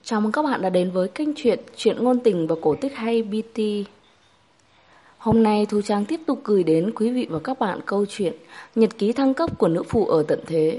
Chào mừng các bạn đã đến với kênh truyện ngôn tình và cổ tích hay BT. Hôm nay Thu Trang tiếp tục gửi đến quý vị và các bạn câu chuyện Nhật ký thăng cấp của nữ phụ ở tận thế.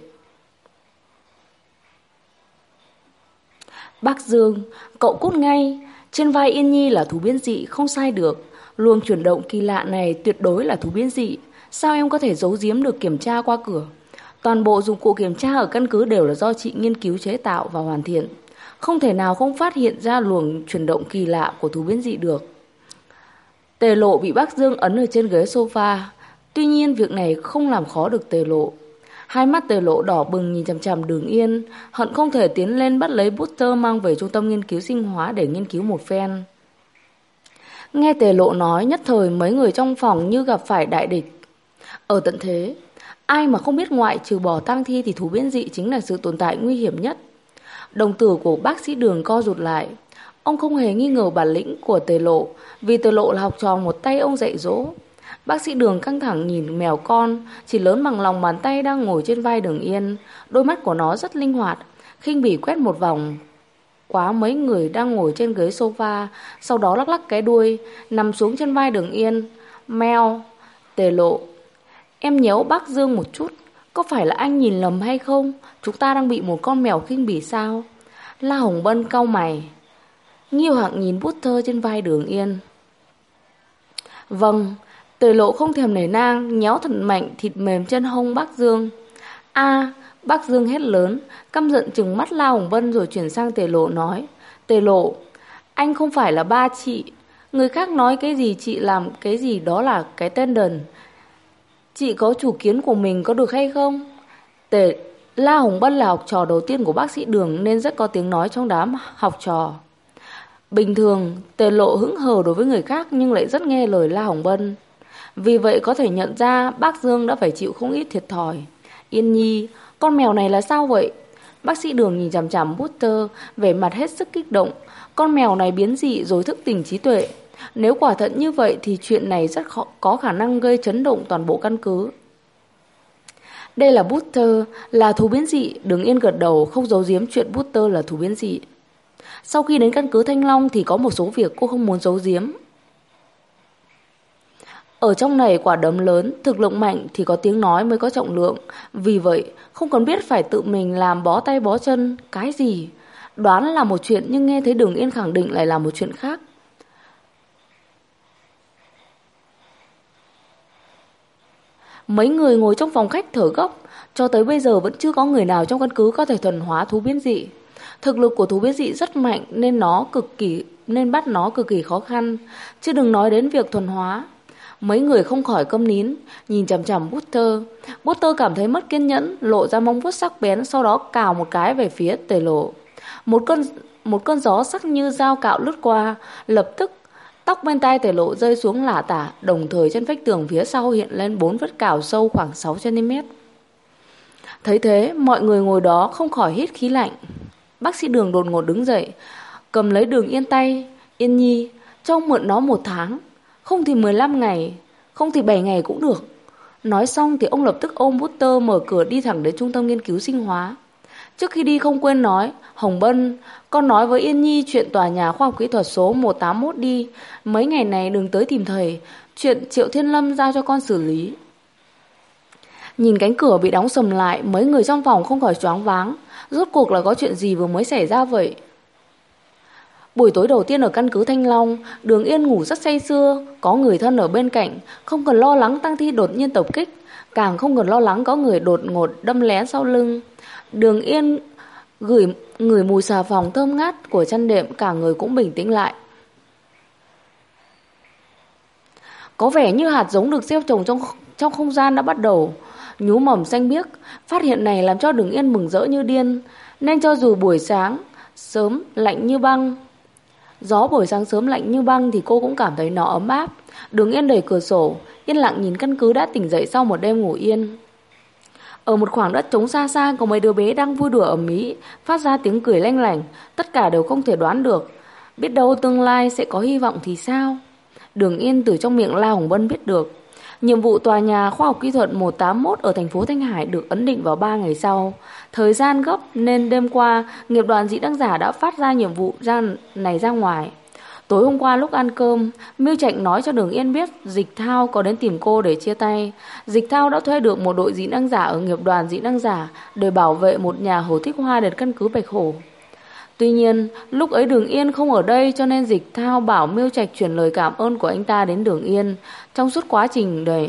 Bác Dương, cậu cút ngay. Trên vai Yên Nhi là thú biến dị, không sai được. Luồng chuyển động kỳ lạ này tuyệt đối là thú biến dị. Sao em có thể giấu giếm được kiểm tra qua cửa? Toàn bộ dụng cụ kiểm tra ở căn cứ đều là do chị nghiên cứu chế tạo và hoàn thiện. Không thể nào không phát hiện ra luồng chuyển động kỳ lạ của thú biến dị được. Tề Lộ bị bác Dương ấn ở trên ghế sofa. Tuy nhiên việc này không làm khó được Tề Lộ. Hai mắt Tề Lộ đỏ bừng nhìn chằm chằm Đường Yên, hận không thể tiến lên bắt lấy Butter mang về trung tâm nghiên cứu sinh hóa để nghiên cứu một phen. Nghe Tề Lộ nói, nhất thời mấy người trong phòng như gặp phải đại địch. Ở tận thế, ai mà không biết ngoại trừ bỏ tang thi thì thú biến dị chính là sự tồn tại nguy hiểm nhất. Đồng tử của bác sĩ Đường co rụt lại. Ông không hề nghi ngờ bản lĩnh của Tề Lộ, vì Tề Lộ là học trò một tay ông dạy dỗ. Bác sĩ Đường căng thẳng nhìn mèo con, chỉ lớn bằng lòng bàn tay đang ngồi trên vai Đường Yên. Đôi mắt của nó rất linh hoạt, khinh bỉ quét một vòng quá mấy người đang ngồi trên ghế sofa, sau đó lắc lắc cái đuôi, nằm xuống trên vai Đường Yên. Mèo. Tề Lộ: em nhéo bác Dương một chút. Có phải là anh nhìn lầm hay không? Chúng ta đang bị một con mèo khinh bỉ sao? La Hồng Bân cau mày. Nghiêu Hạng nhìn Butter trên vai Đường Yên. Vâng. Tề Lộ không thèm nể nang, nhéo thật mạnh thịt mềm chân hông bác Dương. A! Bác Dương hét lớn, căm giận trừng mắt La Hồng Bân rồi chuyển sang Tề Lộ nói. Tề Lộ, anh không phải là ba chị. Người khác nói cái gì chị làm cái gì, đó là cái tên đần. Chị có chủ kiến của mình có được hay không? La Hồng Bân là học trò đầu tiên của bác sĩ Đường nên rất có tiếng nói trong đám học trò. Bình thường, Tề Lộ hững hờ đối với người khác nhưng lại rất nghe lời La Hồng Bân. Vì vậy có thể nhận ra bác Dương đã phải chịu không ít thiệt thòi. Yên Nhi, con mèo này là sao vậy? Bác sĩ Đường nhìn chằm chằm Butter, vẻ mặt hết sức kích động. Con mèo này biến dị rồi thức tỉnh trí tuệ. Nếu quả thật như vậy thì chuyện này rất có khả năng gây chấn động toàn bộ căn cứ. Đây là Butter, là thú biến dị. Đường Yên gật đầu, không giấu giếm chuyện Butter là thú biến dị. Sau khi đến căn cứ Thanh Long thì có một số việc cô không muốn giấu giếm. Ở trong này quả đấm lớn, thực lực mạnh thì có tiếng nói mới có trọng lượng. Vì vậy, không cần biết phải tự mình làm bó tay bó chân, cái gì. Đoán là một chuyện nhưng nghe thấy Đường Yên khẳng định lại là một chuyện khác. Mấy người ngồi trong phòng khách thở gấp. Cho tới bây giờ vẫn chưa có người nào trong căn cứ có thể thuần hóa thú biến dị. Thực lực của thú biến dị rất mạnh nên bắt nó cực kỳ khó khăn, chứ đừng nói đến việc thuần hóa. Mấy người không khỏi câm nín, nhìn chằm chằm Butter. Butter cảm thấy mất kiên nhẫn, lộ ra móng vuốt sắc bén, sau đó cào một cái về phía Tề Lộ. Một cơn gió sắc như dao cạo lướt qua, lập tức tóc bên tai Tề Lộ rơi xuống lả tả, đồng thời trên vách tường phía sau hiện lên 4 vết cào sâu khoảng 6 cm. Thấy thế, mọi người ngồi đó không khỏi hít khí lạnh. Bác sĩ Đường đột ngột đứng dậy, cầm lấy Đường Yên tay. Yên Nhi, cho mượn nó 1 tháng, không thì 15 ngày, không thì 7 ngày cũng được. Nói xong thì ông lập tức ôm Butter mở cửa đi thẳng đến trung tâm nghiên cứu sinh hóa. Trước khi đi không quên nói, Hồng Bân, con nói với Yên Nhi chuyện tòa nhà khoa học kỹ thuật số 181 đi. Mấy ngày này đừng tới tìm thầy, chuyện Triệu Thiên Lâm giao cho con xử lý. Nhìn cánh cửa bị đóng sầm lại, mấy người trong phòng không khỏi choáng váng. Rốt cuộc là có chuyện gì vừa mới xảy ra vậy? Buổi tối đầu tiên ở căn cứ Thanh Long, Đường Yên ngủ rất say sưa, có người thân ở bên cạnh, không cần lo lắng tang thi đột nhiên tập kích, càng không cần lo lắng có người đột ngột đâm lén sau lưng. Đường Yên ngửi mùi xà phòng thơm ngát của chăn đệm, cả người cũng bình tĩnh lại. Có vẻ như hạt giống được gieo trồng trong không gian đã bắt đầu nhú mầm xanh biếc. Phát hiện này làm cho Đường Yên mừng rỡ như điên, nên cho dù buổi sáng sớm lạnh như băng, gió buổi sáng sớm lạnh như băng thì cô cũng cảm thấy nó ấm áp. Đường Yên đẩy cửa sổ, yên lặng nhìn căn cứ đã tỉnh dậy sau một đêm ngủ yên. Ở một khoảng đất trống xa xa có mấy đứa bé đang vui đùa ầm ĩ, phát ra tiếng cười lanh lảnh. Tất cả đều không thể đoán được, biết đâu tương lai sẽ có hy vọng thì sao. Đường Yên từ trong miệng La Hồng Bân biết được, Nhiệm vụ tòa nhà khoa học kỹ thuật 181 ở thành phố Thanh Hải được ấn định vào 3 ngày sau. Thời gian gấp nên đêm qua, nghiệp đoàn Dĩ Đăng Giả đã phát ra nhiệm vụ này ra ngoài. Tối hôm qua lúc ăn cơm, Mưu Trạch nói cho Đường Yên biết Dịch Thao có đến tìm cô để chia tay. Dịch Thao đã thuê được một đội Dĩ Đăng Giả ở nghiệp đoàn Dĩ Đăng Giả để bảo vệ một nhà Hồ Thích Hoa đến căn cứ Bạch Hổ. Tuy nhiên, lúc ấy Đường Yên không ở đây cho nên Dịch Thao bảo Mưu Trạch chuyển lời cảm ơn của anh ta đến Đường Yên trong suốt quá trình đầy.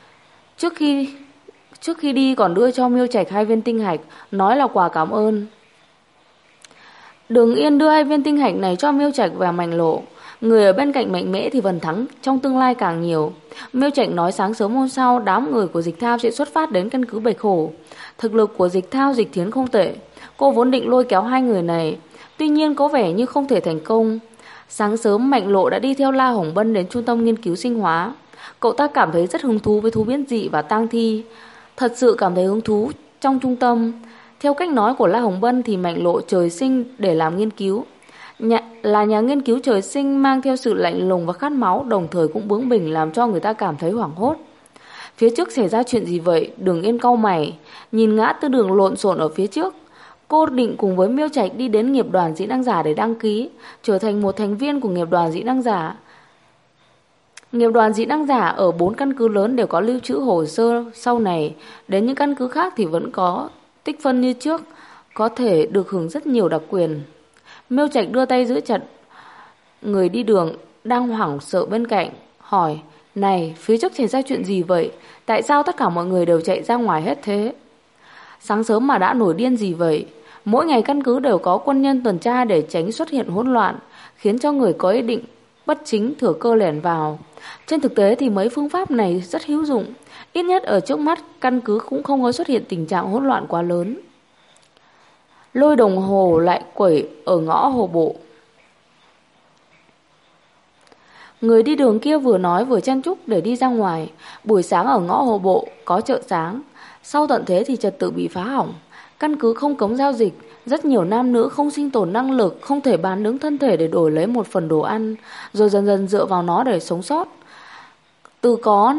Trước khi đi còn đưa cho Mưu Trạch 2 viên tinh hạch, nói là quà cảm ơn. Đường Yên đưa 2 viên tinh hạch này cho Mưu Trạch và Mạnh Lộ. Người ở bên cạnh mạnh mẽ thì phần thắng trong tương lai càng nhiều. Mưu Trạch nói sáng sớm hôm sau đám người của Dịch Thao sẽ xuất phát đến căn cứ Bạch Hổ. Thực lực của Dịch Thao, Dịch Thiến không tệ. Cô vốn định lôi kéo 2 người này, tuy nhiên có vẻ như không thể thành công. Sáng sớm Mạnh Lộ đã đi theo La Hồng Bân đến trung tâm nghiên cứu sinh hóa. Cậu ta cảm thấy rất hứng thú với thú biến dị và tang thi. Thật sự cảm thấy hứng thú trong trung tâm. Theo cách nói của La Hồng Bân thì Mạnh Lộ trời sinh để làm nghiên cứu. Là nhà nghiên cứu trời sinh mang theo sự lạnh lùng và khát máu, đồng thời cũng bướng bỉnh làm cho người ta cảm thấy hoảng hốt. Phía trước xảy ra chuyện gì vậy? Đường Yên cau mày, nhìn ngã tư đường lộn xộn ở phía trước. Cô định cùng với Miêu Trạch đi đến nghiệp đoàn Dĩ Đăng Giả để đăng ký, trở thành một thành viên của nghiệp đoàn Dĩ Đăng Giả. Nghiệp đoàn Dĩ Đăng Giả ở 4 căn cứ lớn đều có lưu trữ hồ sơ sau này, đến những căn cứ khác thì vẫn có tích phân như trước, có thể được hưởng rất nhiều đặc quyền. Miêu Trạch đưa tay giữ chặt người đi đường đang hoảng sợ bên cạnh, hỏi: "Này, phía trước xảy ra chuyện gì vậy? Tại sao tất cả mọi người đều chạy ra ngoài hết thế? Sáng sớm mà đã nổi điên gì vậy?" Mỗi ngày căn cứ đều có quân nhân tuần tra để tránh xuất hiện hỗn loạn, khiến cho người có ý định bất chính thừa cơ lẻn vào. Trên thực tế thì mấy phương pháp này rất hữu dụng, ít nhất ở trước mắt căn cứ cũng không có xuất hiện tình trạng hỗn loạn quá lớn. Lôi đồng hồ lại quẩy ở ngõ Hồ Bộ. Người đi đường kia vừa nói vừa chen chúc để đi ra ngoài. Buổi sáng ở ngõ Hồ Bộ có chợ sáng, sau tận thế thì trật tự bị phá hỏng. Căn cứ không cấm giao dịch, rất nhiều nam nữ không sinh tồn năng lực, không thể bán nướng thân thể để đổi lấy một phần đồ ăn, rồi dần dần dựa vào nó để sống sót. Từ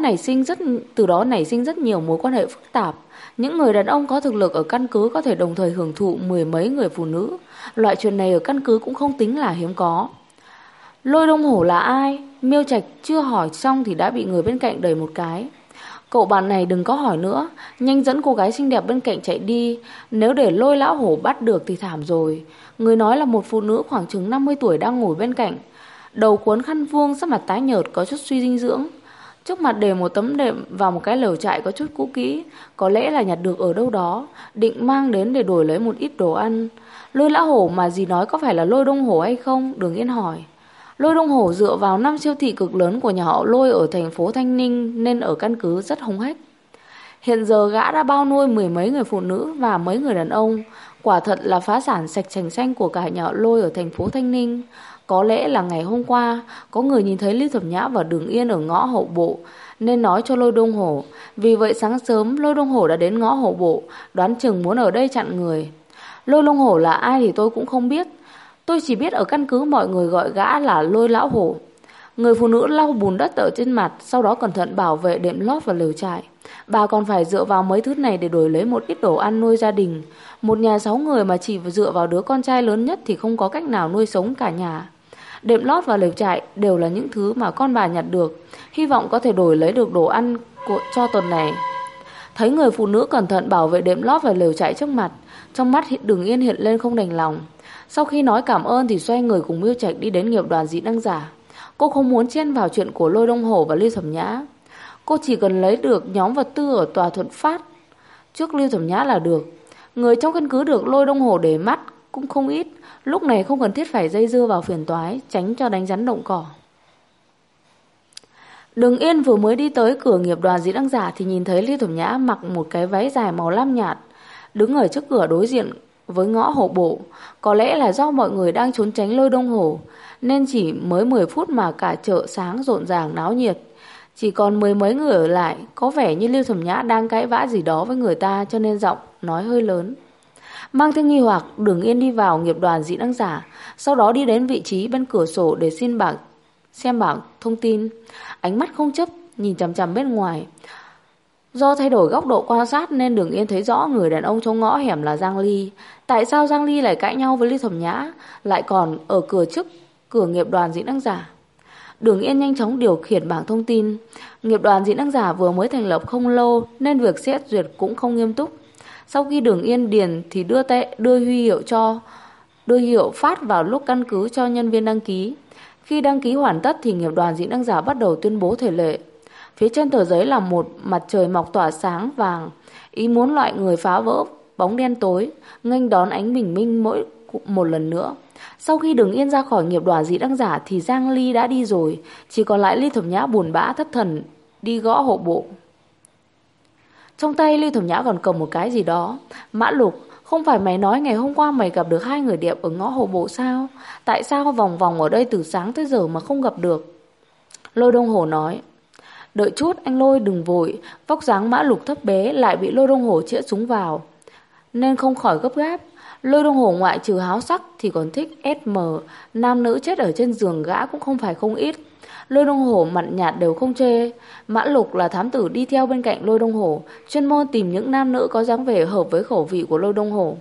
đó nảy sinh rất nhiều mối quan hệ phức tạp. Những người đàn ông có thực lực ở căn cứ có thể đồng thời hưởng thụ 10 mấy người phụ nữ. Loại chuyện này ở căn cứ cũng không tính là hiếm có. Lôi Đông Hổ là ai? Miêu Trạch chưa hỏi xong thì đã bị người bên cạnh đẩy một cái. Cậu bạn này đừng có hỏi nữa, nhanh dẫn cô gái xinh đẹp bên cạnh chạy đi. Nếu để Lôi lão hổ bắt được thì thảm rồi. Người nói là một phụ nữ khoảng chừng 50 tuổi đang ngồi bên cạnh, đầu cuốn khăn vuông, sắc mặt tái nhợt, có chút suy dinh dưỡng. Trước mặt để một tấm đệm vào một cái lều trại có chút cũ kỹ, có lẽ là nhặt được ở đâu đó, định mang đến để đổi lấy một ít đồ ăn. Lôi lão hổ mà dì nói có phải là Lôi Đông Hổ hay không? Đường Yên hỏi. Lôi Đông Hổ dựa vào 5 siêu thị cực lớn của nhà họ Lôi ở thành phố Thanh Ninh nên ở căn cứ rất hống hách. Hiện giờ gã đã bao nuôi 10 mấy người phụ nữ và mấy người đàn ông, quả thật là phá sản sạch sành xanh của cả nhà họ Lôi ở thành phố Thanh Ninh. Có lẽ là ngày hôm qua có người nhìn thấy Lưu Thẩm Nhã và Đường Yên ở ngõ Hậu Bộ nên nói cho Lôi Đông Hổ. Vì vậy sáng sớm Lôi Đông Hổ đã đến ngõ Hậu Bộ, đoán chừng muốn ở đây chặn người. Lôi Đông Hổ là ai thì tôi cũng không biết. Tôi chỉ biết ở căn cứ mọi người gọi gã là Lôi lão hổ. Người phụ nữ lau bùn đất ở trên mặt, sau đó cẩn thận bảo vệ đệm lót và lều trại. Bà còn phải dựa vào mấy thứ này để đổi lấy một ít đồ ăn nuôi gia đình. Một nhà 6 người mà chỉ dựa vào đứa con trai lớn nhất thì không có cách nào nuôi sống cả nhà. Đệm lót và lều trại đều là những thứ mà con bà nhặt được, hy vọng có thể đổi lấy được đồ ăn cho tuần này. Thấy người phụ nữ cẩn thận bảo vệ đệm lót và lều trại trước mặt, trong mắt Đường Yên hiện lên không đành lòng. Sau khi nói cảm ơn thì xoay người cùng Miêu Trạch đi đến nghiệp đoàn Dĩ Đăng Giả. Cô không muốn chen vào chuyện của Lôi Đông Hổ và Lưu Thẩm Nhã. Cô chỉ cần lấy được nhóm vật tư ở tòa Thuận Phát trước Lưu Thẩm Nhã là được. Người trong căn cứ được Lôi Đông Hổ để mắt cũng không ít, lúc này không cần thiết phải dây dưa vào phiền toái, tránh cho đánh rắn động cỏ. Đường Yên vừa mới đi tới cửa nghiệp đoàn Dĩ Đăng Giả thì nhìn thấy Lưu Thẩm Nhã mặc một cái váy dài màu lam nhạt, đứng ở trước cửa đối diện với ngõ Hổ Bộ. Có lẽ là do mọi người đang trốn tránh Lôi Đông Hổ nên chỉ mới 10 phút mà cả chợ sáng rộn ràng náo nhiệt. Chỉ còn 10 mấy người ở lại, có vẻ như Lưu Thẩm Nhã đang cãi vã gì đó với người ta cho nên giọng nói hơi lớn. Mang theo nghi hoặc, Đường Yên đi vào nghiệp đoàn Dĩ Đăng Giả, sau đó đi đến vị trí bên cửa sổ để xem bảng thông tin. Ánh mắt không chấp nhìn chằm chằm bên ngoài. Do thay đổi góc độ quan sát nên Đường Yên thấy rõ người đàn ông trong ngõ hẻm là Giang Ly. Tại sao Giang Ly lại cãi nhau với Ly Thẩm Nhã, lại còn ở trước cửa nghiệp đoàn Dị Năng Giả? Đường Yên nhanh chóng điều khiển bảng thông tin. Nghiệp đoàn Dị Năng Giả vừa mới thành lập không lâu nên việc xét duyệt cũng không nghiêm túc. Sau khi Đường Yên điền thì đưa huy hiệu phát vào lúc căn cứ cho nhân viên đăng ký. Khi đăng ký hoàn tất thì nghiệp đoàn Dị Năng Giả bắt đầu tuyên bố thể lệ. Phía trên tờ giấy là một mặt trời mọc tỏa sáng vàng, ý muốn loại người phá vỡ bóng đen tối, nghênh đón ánh bình minh mỗi một lần nữa. Sau khi Đường Yên ra khỏi nghiệp đoàn Dị Năng Giả thì Giang Ly đã đi rồi, chỉ còn lại Ly Thẩm Nhã buồn bã thất thần đi gõ hộ bộ. Trong tay Ly Thẩm Nhã còn cầm một cái gì đó. Mã Lục, không phải mày nói ngày hôm qua mày gặp được 2 người đẹp ở ngõ hộ bộ sao? Tại sao vòng vòng ở đây từ sáng tới giờ mà không gặp được? Lôi Đông Hổ nói, đợi chút anh Lôi đừng vội. Vóc dáng Mã Lục thấp bé lại bị Lôi Đông Hổ chĩa súng vào nên không khỏi gấp gáp. Lôi Đông Hổ ngoại trừ háo sắc thì còn thích SM, nam nữ chết ở trên giường gã cũng không phải không ít. Lôi Đông Hổ mặn nhạt đều không chê. Mã Lục là thám tử đi theo bên cạnh Lôi Đông Hổ, chuyên môn tìm những nam nữ có dáng vẻ hợp với khẩu vị của Lôi Đông Hổ.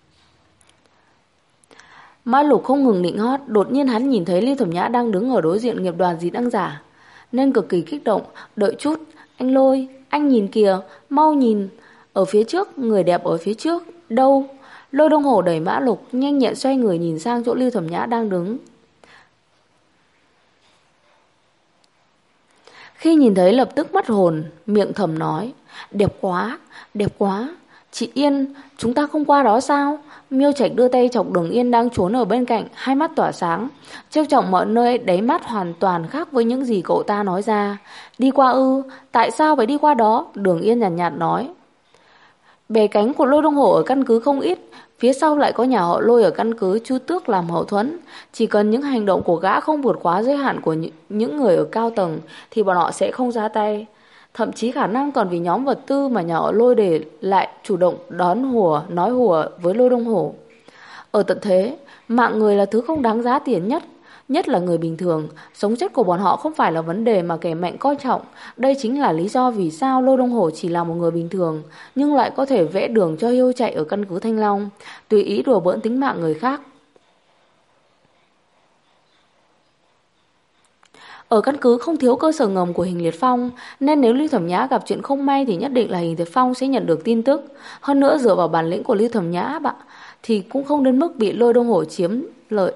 Mã Lục không ngừng nịnh hót, đột nhiên hắn nhìn thấy Ly Thẩm Nhã đang đứng ở đối diện nghiệp đoàn Dị Năng Giả nên cực kỳ kích động. Đợi chút, anh Lôi, anh nhìn kìa, mau nhìn, ở phía trước, người đẹp ở phía trước. Đâu? Lôi Đông Hổ đẩy Mã Lục, nhanh nhẹn xoay người nhìn sang chỗ Ly Thẩm Nhã đang đứng. Khi nhìn thấy lập tức mất hồn, miệng thầm nói, đẹp quá, đẹp quá. Chị Yên, chúng ta không qua đó sao? Miêu Trạch đưa tay chọc Đường Yên đang trốn ở bên cạnh, hai mắt tỏa sáng, trêu chọc mọi nơi, đáy mắt hoàn toàn khác với những gì cậu ta nói ra. Đi qua ư? Tại sao phải đi qua đó? Đường Yên nhàn nhạt nói. Bè cánh của Lôi Đông Hổ ở căn cứ không ít, phía sau lại có nhà họ Lôi ở căn cứ Chu Tước làm hậu thuẫn. Chỉ cần những hành động của gã không vượt quá giới hạn của những người ở cao tầng thì bọn họ sẽ không ra tay. Thậm chí khả năng còn vì nhóm vật tư mà nhà họ Lôi để lại chủ động đón hùa, nói hùa với Lôi Đông Hổ. Ở tận thế, mạng người là thứ không đáng giá tiền nhất là người bình thường. Sống chết của bọn họ không phải là vấn đề mà kẻ mạnh coi trọng. Đây chính là lý do vì sao Lôi Đông Hổ chỉ là một người bình thường nhưng lại có thể vẽ đường cho hiêu chạy ở căn cứ Thanh Long, tùy ý đùa bỡn tính mạng người khác. Ở căn cứ không thiếu cơ sở ngầm của Hình Liệt Phong, nên nếu Ly Thẩm Nhã gặp chuyện không may thì nhất định là Hình Liệt Phong sẽ nhận được tin tức. Hơn nữa dựa vào bản lĩnh của Ly Thẩm Nhã thì cũng không đến mức bị Lôi Đông Hổ chiếm lợi.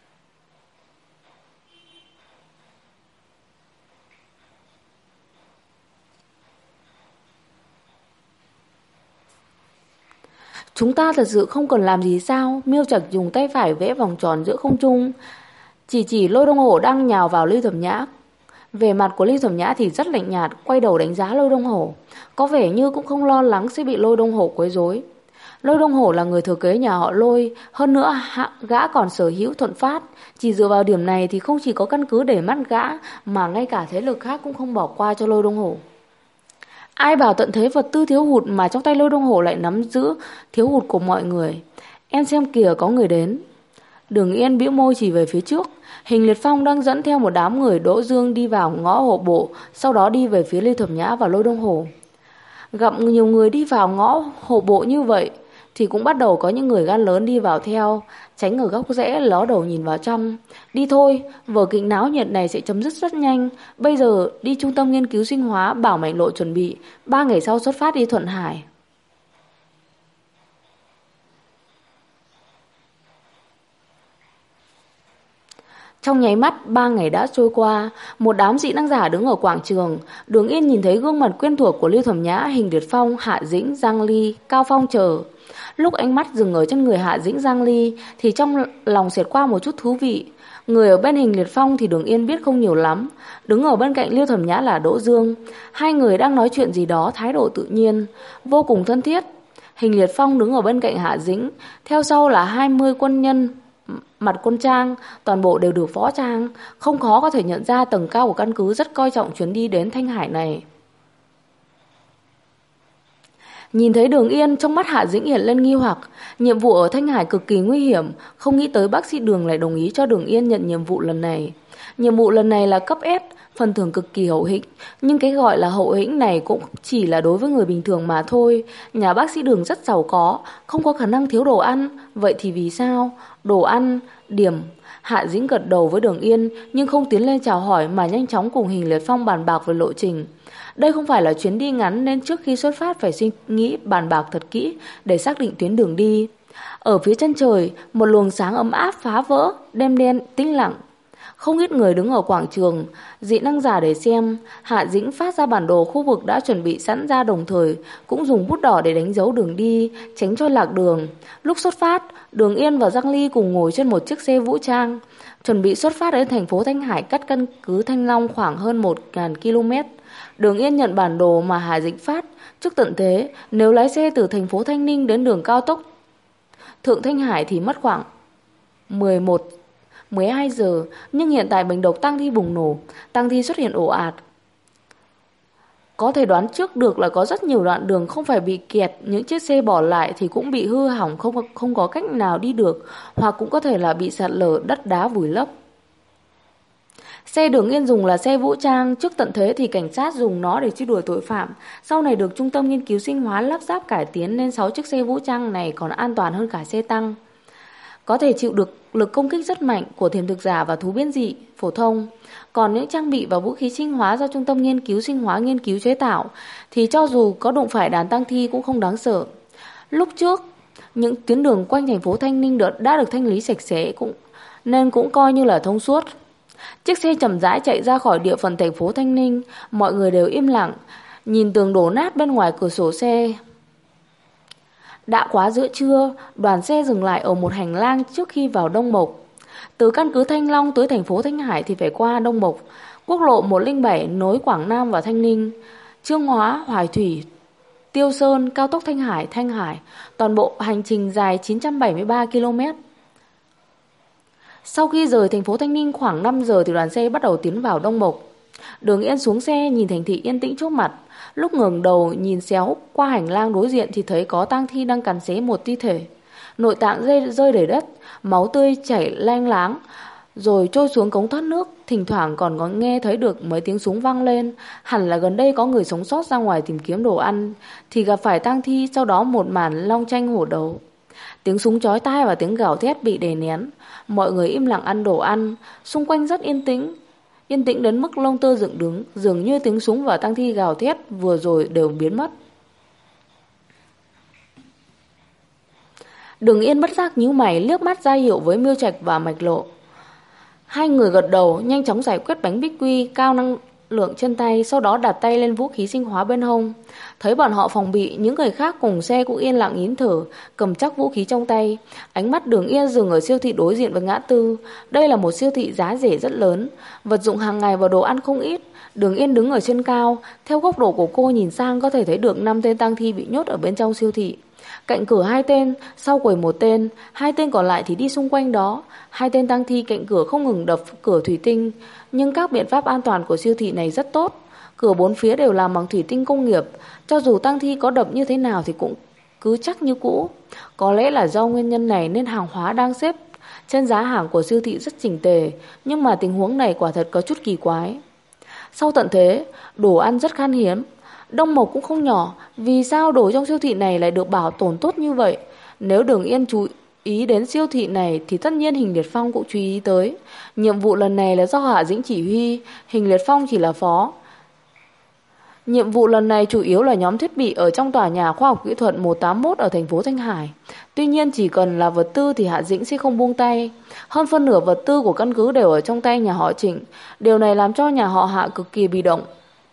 Chúng ta thật sự không cần làm gì sao? Miêu Trạch dùng tay phải vẽ vòng tròn giữa không trung, chỉ Lôi Đông Hổ đang nhào vào Ly Thẩm Nhã. Về mặt của Ly Thẩm Nhã thì rất lạnh nhạt, quay đầu đánh giá Lôi Đông Hổ, có vẻ như cũng không lo lắng sẽ bị Lôi Đông Hổ quấy rối. Lôi Đông Hổ là người thừa kế nhà họ Lôi, hơn nữa gã còn sở hữu thuận phát. Chỉ dựa vào điểm này thì không chỉ có căn cứ để mắt gã mà ngay cả thế lực khác cũng không bỏ qua cho Lôi Đông Hổ. Ai bảo tận thế vật tư thiếu hụt mà trong tay Lôi Đông Hổ lại nắm giữ thiếu hụt của mọi người. Em xem kìa, có người đến. Đường Yên bĩu môi chỉ về phía trước. Hình Liệt Phong đang dẫn theo một đám người Đỗ Dương đi vào ngõ hộ bộ, sau đó đi về phía Ly Thẩm Nhã và Lôi Đông Hổ. Gặp nhiều người đi vào ngõ hộ bộ như vậy thì cũng bắt đầu có những người gan lớn đi vào theo, tránh ở góc rẽ ló đầu nhìn vào trong. Đi thôi, vở kịch náo nhiệt này sẽ chấm dứt rất nhanh. Bây giờ đi trung tâm nghiên cứu sinh hóa, bảo Mạnh Lộ chuẩn bị 3 ngày sau xuất phát đi Thuận Hải. Trong nháy mắt 3 ngày đã trôi qua, một đám dị năng giả đứng ở quảng trường. Đường Yên nhìn thấy gương mặt quen thuộc của Ly Thẩm Nhã, Hình Liệt Phong, Hạ Dĩnh, Giang Ly, Cao Phong chờ. Lúc ánh mắt dừng ở trên người Hạ Dĩnh, Giang Ly thì trong lòng xẹt qua một chút thú vị. Người ở bên Hình Liệt Phong thì Đường Yên biết không nhiều lắm. Đứng ở bên cạnh Ly Thẩm Nhã là Đỗ Dương. Hai người đang nói chuyện gì đó, thái độ tự nhiên, vô cùng thân thiết. Hình Liệt Phong đứng ở bên cạnh Hạ Dĩnh, theo sau là 20 quân nhân mặt quân trang, toàn bộ đều được võ trang. Không khó có thể nhận ra tầng cao của căn cứ rất coi trọng chuyến đi đến Thanh Hải này. Nhìn thấy Đường Yên, trong mắt Hạ Dĩnh hiện lên nghi hoặc. Nhiệm vụ ở Thanh Hải cực kỳ nguy hiểm, không nghĩ tới bác sĩ Đường lại đồng ý cho Đường Yên nhận nhiệm vụ lần này. Nhiệm vụ lần này là cấp S, phần thưởng cực kỳ hậu hĩnh, nhưng cái gọi là hậu hĩnh này cũng chỉ là đối với người bình thường mà thôi. Nhà bác sĩ Đường rất giàu có, không có khả năng thiếu đồ ăn, vậy thì vì sao? Đồ ăn, điểm. Hạ Dĩnh gật đầu với Đường Yên nhưng không tiến lên chào hỏi mà nhanh chóng cùng Hình Liệt Phong bàn bạc về lộ trình. Đây không phải là chuyến đi ngắn nên trước khi xuất phát phải suy nghĩ bàn bạc thật kỹ để xác định tuyến đường đi. Ở phía chân trời, một luồng sáng ấm áp phá vỡ, đêm đen tĩnh lặng. Không ít người đứng ở quảng trường, dị năng giả để xem. Hạ Dĩnh phát ra bản đồ khu vực đã chuẩn bị sẵn ra, đồng thời cũng dùng bút đỏ để đánh dấu đường đi, tránh cho lạc đường. Lúc xuất phát, Đường Yên và Giang Ly cùng ngồi trên một chiếc xe vũ trang, chuẩn bị xuất phát đến thành phố Thanh Hải, cách căn cứ Thanh Long khoảng hơn 1.000 km. Đường Yên nhận bản đồ mà Hạ Dĩnh phát. Trước tận thế, nếu lái xe từ thành phố Thanh Ninh đến đường cao tốc Thượng Thanh Hải thì mất khoảng 12 giờ, nhưng hiện tại bệnh độc tang thi bùng nổ, tang thi xuất hiện ồ ạt. Có thể đoán trước được là có rất nhiều đoạn đường không phải bị kẹt, những chiếc xe bỏ lại thì cũng bị hư hỏng, không có cách nào đi được, hoặc cũng có thể là bị sạt lở, đất đá vùi lấp. Xe Đường Yên dùng là xe vũ trang, trước tận thế thì cảnh sát dùng nó để truy đuổi tội phạm. Sau này được Trung tâm Nghiên cứu Sinh hóa lắp ráp cải tiến nên 6 chiếc xe vũ trang này còn an toàn hơn cả xe tăng. Có thể chịu được lực công kích rất mạnh của thiểm thực giả và thú biến dị phổ thông. Còn những trang bị và vũ khí sinh hóa do Trung tâm Nghiên cứu Sinh hóa nghiên cứu chế tạo thì cho dù có đụng phải đàn tang thi cũng không đáng sợ. Lúc trước, những tuyến đường quanh thành phố Thanh Ninh đã được thanh lý sạch sẽ nên cũng coi như là thông suốt. Chiếc xe chậm rãi chạy ra khỏi địa phận thành phố Thanh Ninh, mọi người đều im lặng, nhìn tường đổ nát bên ngoài cửa sổ xe. Đã quá giữa trưa, đoàn xe dừng lại ở một hành lang trước khi vào Đông Mộc. Từ căn cứ Thanh Long tới thành phố Thanh Hải thì phải qua Đông Mộc. Quốc lộ 107 nối Quảng Nam và Thanh Ninh, Chương Hóa, Hoài Thủy, Tiêu Sơn, cao tốc Thanh Hải, toàn bộ hành trình dài 973 km. Sau khi rời thành phố Thanh Ninh khoảng 5 giờ thì đoàn xe bắt đầu tiến vào Đông Mộc. Đường Yên xuống xe nhìn thành thị yên tĩnh trước mặt. Lúc ngẩng đầu nhìn xéo qua hành lang đối diện thì thấy có tang thi đang cắn xé một thi thể. Nội tạng rơi đầy đất, máu tươi chảy lanh láng rồi trôi xuống cống thoát nước. Thỉnh thoảng còn có nghe thấy được mấy tiếng súng vang lên. Hẳn là gần đây có người sống sót ra ngoài tìm kiếm đồ ăn thì gặp phải tang thi, sau đó một màn long tranh hổ đấu. Tiếng súng chói tai và tiếng gào thét bị đè nén. Mọi người im lặng ăn đồ ăn. Xung quanh rất yên tĩnh đến mức lông tơ dựng đứng, dường như tiếng súng và tang thi gào thét vừa rồi đều biến mất. Đường Yên bất giác nhíu mày, liếc mắt ra hiệu với Miêu Trạch và Mạch Lộ. Hai người gật đầu, nhanh chóng giải quyết bánh bích quy cao năng lượng trên tay, sau đó đặt tay lên vũ khí sinh hóa bên hông. Thấy bọn họ phòng bị, những người khác cùng xe cũng yên lặng nín thở, cầm chắc vũ khí trong tay. Ánh mắt Đường Yên dừng ở siêu thị đối diện với ngã tư. Đây là một siêu thị giá rẻ rất lớn, vật dụng hàng ngày và đồ ăn không ít. Đường Yên đứng ở trên cao, theo góc độ của cô nhìn sang có thể thấy được 5 tên tang thi bị nhốt ở bên trong siêu thị. Cạnh cửa 2 tên, sau quầy 1 tên, 2 tên còn lại thì đi xung quanh đó. 2 tên tang thi cạnh cửa không ngừng đập cửa thủy tinh, nhưng các biện pháp an toàn của siêu thị này rất tốt. Cửa 4 phía đều làm bằng thủy tinh công nghiệp, cho dù tang thi có đập như thế nào thì cũng cứ chắc như cũ. Có lẽ là do nguyên nhân này nên hàng hóa đang xếp trên giá hàng của siêu thị rất chỉnh tề, nhưng mà tình huống này quả thật có chút kỳ quái. Sau tận thế, đồ ăn rất khan hiếm. Đông Mộc cũng không nhỏ, vì sao đồ trong siêu thị này lại được bảo tồn tốt như vậy? Nếu Đường Yên chú ý đến siêu thị này thì tất nhiên Hình Liệt Phong cũng chú ý tới. Nhiệm vụ lần này là do Hạ Dĩnh chỉ huy, Hình Liệt Phong chỉ là phó. Nhiệm vụ lần này chủ yếu là nhóm thiết bị ở trong tòa nhà khoa học kỹ thuật 181 ở thành phố Thanh Hải. Tuy nhiên chỉ cần là vật tư thì Hạ Dĩnh sẽ không buông tay. Hơn phân nửa vật tư của căn cứ đều ở trong tay nhà họ Trịnh. Điều này làm cho nhà họ Hạ cực kỳ bị động.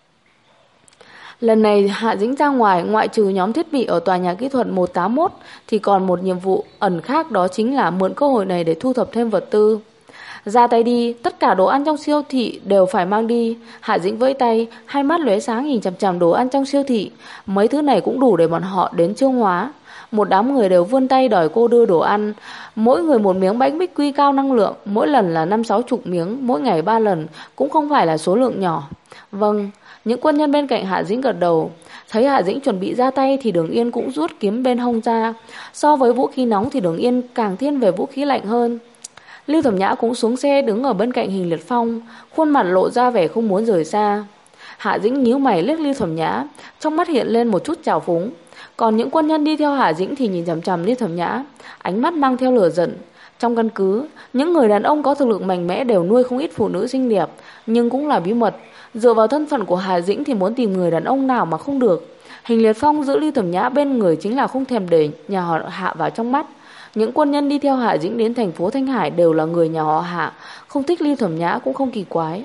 Lần này Hạ Dĩnh ra ngoài, ngoại trừ nhóm thiết bị ở tòa nhà kỹ thuật 181 thì còn một nhiệm vụ ẩn khác, đó chính là mượn cơ hội này để thu thập thêm vật tư. Ra tay đi, tất cả đồ ăn trong siêu thị đều phải mang đi. Hạ Dĩnh vẫy tay, hai mắt lóe sáng nhìn chằm chằm đồ ăn trong siêu thị. Mấy thứ này cũng đủ để bọn họ đến Chương Hóa. Một đám người đều vươn tay đòi cô đưa đồ ăn. Mỗi người một miếng bánh bích quy cao năng lượng, mỗi lần là 50-60 miếng, mỗi ngày 3 lần, cũng không phải là số lượng nhỏ. Vâng. Những quân nhân bên cạnh Hạ Dĩnh gật đầu. Thấy Hạ Dĩnh chuẩn bị ra tay thì Đường Yên cũng rút kiếm bên hông ra. So với vũ khí nóng thì Đường Yên càng thiên về vũ khí lạnh hơn. Lưu Thẩm Nhã cũng xuống xe đứng ở bên cạnh Hình Liệt Phong, khuôn mặt lộ ra vẻ không muốn rời xa. Hạ Dĩnh nhíu mày liếc Lưu Thẩm Nhã, trong mắt hiện lên một chút trào phúng. Còn những quân nhân đi theo Hạ Dĩnh thì nhìn chằm chằm Lưu Thẩm Nhã, ánh mắt mang theo lửa giận. Trong căn cứ, những người đàn ông có thực lực mạnh mẽ đều nuôi không ít phụ nữ xinh đẹp, nhưng cũng là bí mật. Dựa vào thân phận của Hạ Dĩnh thì muốn tìm người đàn ông nào mà không được. Hình Liệt Phong giữ Lưu Thẩm Nhã bên người chính là không thèm để nhà họ Hạ vào trong mắt. Những quân nhân đi theo Hạ Dĩnh đến thành phố Thanh Hải đều là người nhà họ Hạ, không thích Lưu Thẩm Nhã cũng không kỳ quái.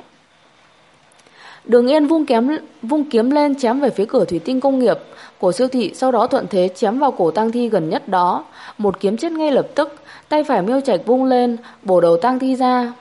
Đường Yên vung kiếm lên chém về phía cửa thủy tinh công nghiệp của siêu thị, sau đó thuận thế chém vào cổ tang thi gần nhất đó. Một kiếm chết ngay lập tức, tay phải Miêu Trạch vung lên, bổ đầu tang thi ra.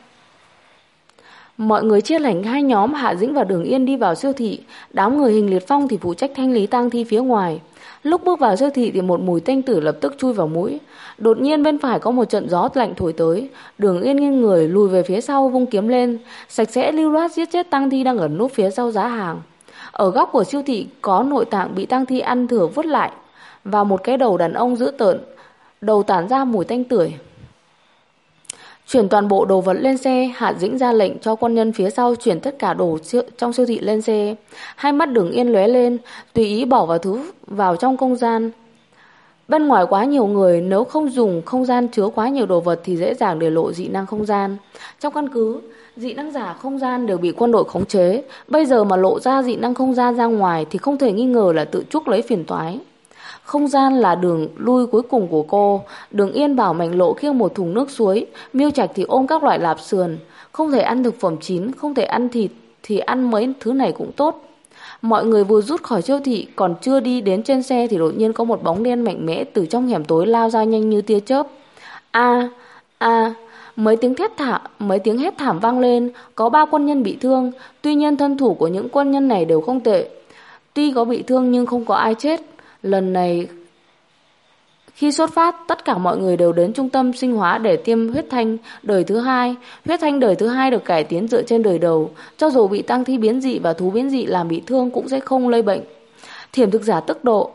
Mọi người chia thành hai nhóm, Hạ Dĩnh và Đường Yên đi vào siêu thị, đám người Hình Liệt Phong thì phụ trách thanh lý tang thi phía ngoài. Lúc bước vào siêu thị thì một mùi tanh tử lập tức chui vào mũi. Đột nhiên bên phải có một trận gió lạnh thổi tới, Đường Yên nghiêng người lùi về phía sau vung kiếm lên, sạch sẽ lưu loát giết chết tang thi đang ẩn núp phía sau giá hàng. Ở góc của siêu thị có nội tạng bị tang thi ăn thừa vứt lại và một cái đầu đàn ông dữ tợn, đầu tản ra mùi tanh tưởi. Chuyển toàn bộ đồ vật lên xe, Hạ Dĩnh ra lệnh cho quân nhân phía sau chuyển tất cả đồ trong siêu thị lên xe. Hai mắt Đường Yên lóe lên, tùy ý bỏ vào trong không gian. Bên ngoài quá nhiều người, nếu không dùng không gian chứa quá nhiều đồ vật thì dễ dàng để lộ dị năng không gian. Trong căn cứ, dị năng giả không gian đều bị quân đội khống chế, bây giờ mà lộ ra dị năng không gian ra ngoài thì không thể nghi ngờ là tự chuốc lấy phiền toái. Không gian là đường lui cuối cùng của cô. Đường Yên bảo Mạnh Lộ khiêng một thùng nước suối, Miêu Trạch thì ôm các loại lạp sườn. Không thể ăn thực phẩm chín, không thể ăn thịt thì ăn mấy thứ này cũng tốt. Mọi người vừa rút khỏi siêu thị, còn chưa đi đến trên xe thì đột nhiên có một bóng đen mạnh mẽ từ trong hẻm tối lao ra nhanh như tia chớp. A a, mấy tiếng hét thảm vang lên, có 3 quân nhân bị thương, tuy nhiên thân thủ của những quân nhân này đều không tệ. Tuy có bị thương nhưng không có ai chết. Lần này khi xuất phát, tất cả mọi người đều đến trung tâm sinh hóa để tiêm huyết thanh đời thứ hai. Huyết thanh đời thứ hai được cải tiến dựa trên đời đầu, cho dù bị tang thi biến dị và thú biến dị làm bị thương cũng sẽ không lây bệnh. Thiểm thực giả tốc độ.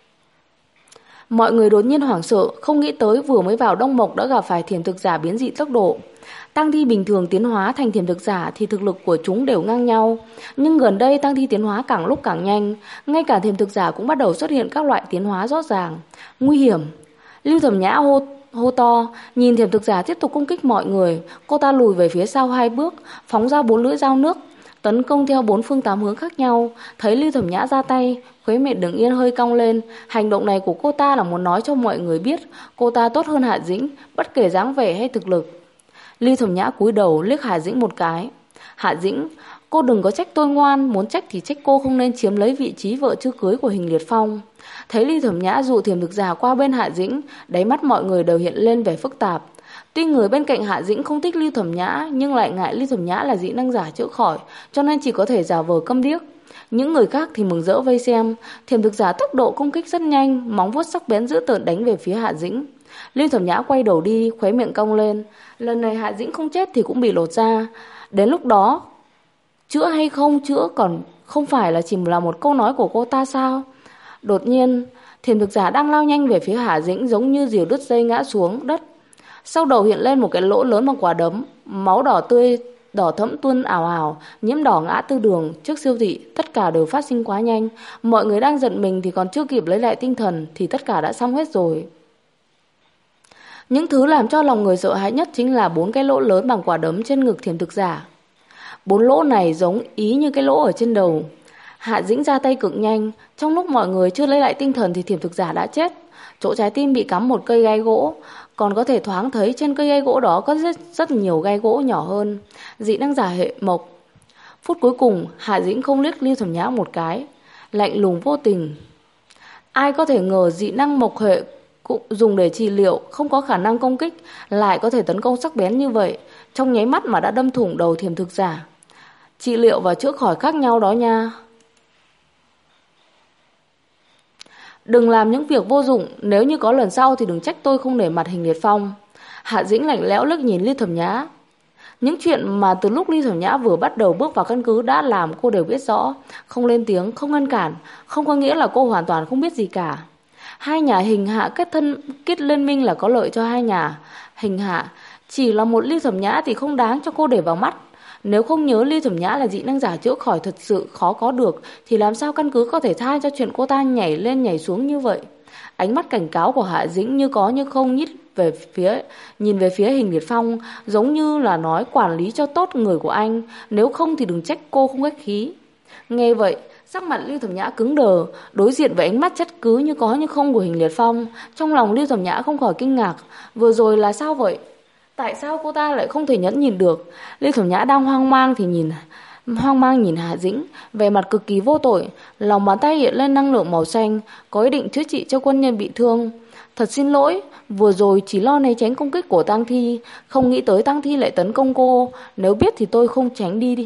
Mọi người đột nhiên hoảng sợ, không nghĩ tới vừa mới vào Đông Mộc đã gặp phải thiểm thực giả biến dị tốc độ. Tang thi bình thường tiến hóa thành thiểm thực giả thì thực lực của chúng đều ngang nhau, nhưng gần đây tang thi tiến hóa càng lúc càng nhanh, ngay cả thiểm thực giả cũng bắt đầu xuất hiện các loại tiến hóa rõ ràng. Nguy hiểm. Lưu Thẩm Nhã hô to, nhìn thiểm thực giả tiếp tục công kích mọi người, cô ta lùi về phía sau 2 bước, phóng ra 4 lưỡi dao nước, tấn công theo 4 phương 8 hướng khác nhau. Thấy Lưu Thẩm Nhã ra tay, khóe miệng Đường Yên hơi cong lên. Hành động này của cô ta là muốn nói cho mọi người biết cô ta tốt hơn Hạ Dĩnh, bất kể dáng vẻ hay thực lực. Lưu Thẩm Nhã cúi đầu liếc Hạ Dĩnh một cái. Hạ Dĩnh, cô đừng có trách tôi ngoan, muốn trách thì trách cô không nên chiếm lấy vị trí vợ chưa cưới của Hình Liệt Phong. Thấy Lưu Thẩm Nhã dụ thiểm thực giả qua bên Hạ Dĩnh, đáy mắt mọi người đều hiện lên vẻ phức tạp. Tuy người bên cạnh Hạ Dĩnh không thích Lưu Thẩm Nhã, nhưng lại ngại Lưu Thẩm Nhã là dị năng giả chữa khỏi, cho nên chỉ có thể giả vờ câm điếc. Những người khác thì mừng rỡ vây xem. Thiểm thực giả tốc độ công kích rất nhanh, móng vuốt sắc bén dữ tợn đánh về phía Hạ Dĩnh. Lưu Thẩm Nhã quay đầu đi, khóe miệng cong lên. Lần này Hạ Dĩnh không chết thì cũng bị lột da. Đến lúc đó, chữa hay không chữa còn không phải là chỉ là một câu nói của cô ta sao? Đột nhiên, thiểm thực giả đang lao nhanh về phía Hạ Dĩnh giống như diều đứt dây ngã xuống đất. Sau đầu hiện lên một cái lỗ lớn bằng quả đấm, máu đỏ thẫm tuôn ảo ảo, nhiễm đỏ ngã tư đường trước siêu thị. Tất cả đều phát sinh quá nhanh, mọi người đang giận mình thì còn chưa kịp lấy lại tinh thần thì tất cả đã xong hết rồi. Những thứ làm cho lòng người sợ hãi nhất chính là 4 cái lỗ lớn bằng quả đấm trên ngực thiểm thực giả. 4 lỗ này giống ý như cái lỗ ở trên đầu. Hạ Dĩnh ra tay cực nhanh, trong lúc mọi người chưa lấy lại tinh thần thì thiểm thực giả đã chết. Chỗ trái tim bị cắm một cây gai gỗ, còn có thể thoáng thấy trên cây gai gỗ đó có rất nhiều gai gỗ nhỏ hơn. Dị năng giả hệ mộc. Phút cuối cùng, Hạ Dĩnh không liếc Lưu Thẩm Nhã một cái, lạnh lùng vô tình. Ai có thể ngờ dị năng mộc hệ cũng dùng để trị liệu, không có khả năng công kích, lại có thể tấn công sắc bén như vậy, trong nháy mắt mà đã đâm thủng đầu thiểm thực giả. Trị liệu và chữa khỏi khác nhau đó nha. Đừng làm những việc vô dụng, nếu như có lần sau thì đừng trách tôi không nể mặt Hình Liệt Phong. Hạ Dĩnh lạnh lẽo liếc nhìn Lưu Thẩm Nhã. Những chuyện mà từ lúc Lưu Thẩm Nhã vừa bắt đầu bước vào căn cứ đã làm cô đều biết rõ, không lên tiếng, không ngăn cản, không có nghĩa là cô hoàn toàn không biết gì cả. Hai nhà Hình Hạ kết liên minh là có lợi cho hai nhà. Hình Hạ Chỉ là một Ly Thẩm Nhã thì không đáng cho cô để vào mắt. Nếu không nhớ Ly Thẩm Nhã là dị năng giả chữa khỏi thật sự khó có được, thì làm sao căn cứ có thể tha cho chuyện cô ta nhảy lên nhảy xuống như vậy. Ánh mắt cảnh cáo của Hạ Dĩnh như có như không nhìn về phía Hình Liệt Phong, giống như là nói quản lý cho tốt người của anh, nếu không thì đừng trách cô không khách khí. Nghe vậy, sắc mặt Lưu Thẩm Nhã cứng đờ, đối diện với ánh mắt chất cứ như có như không của Hình Liệt Phong, trong lòng Lưu Thẩm Nhã không khỏi kinh ngạc, vừa rồi là sao vậy? Tại sao cô ta lại không thể nhẫn nhìn được? Lưu Thẩm Nhã đang hoang mang nhìn Hạ Dĩnh, vẻ mặt cực kỳ vô tội, lòng bàn tay hiện lên năng lượng màu xanh, có ý định chữa trị cho quân nhân bị thương. Thật xin lỗi, vừa rồi chỉ lo né tránh công kích của Tang Thi, không nghĩ tới Tang Thi lại tấn công cô, nếu biết thì tôi không tránh đi.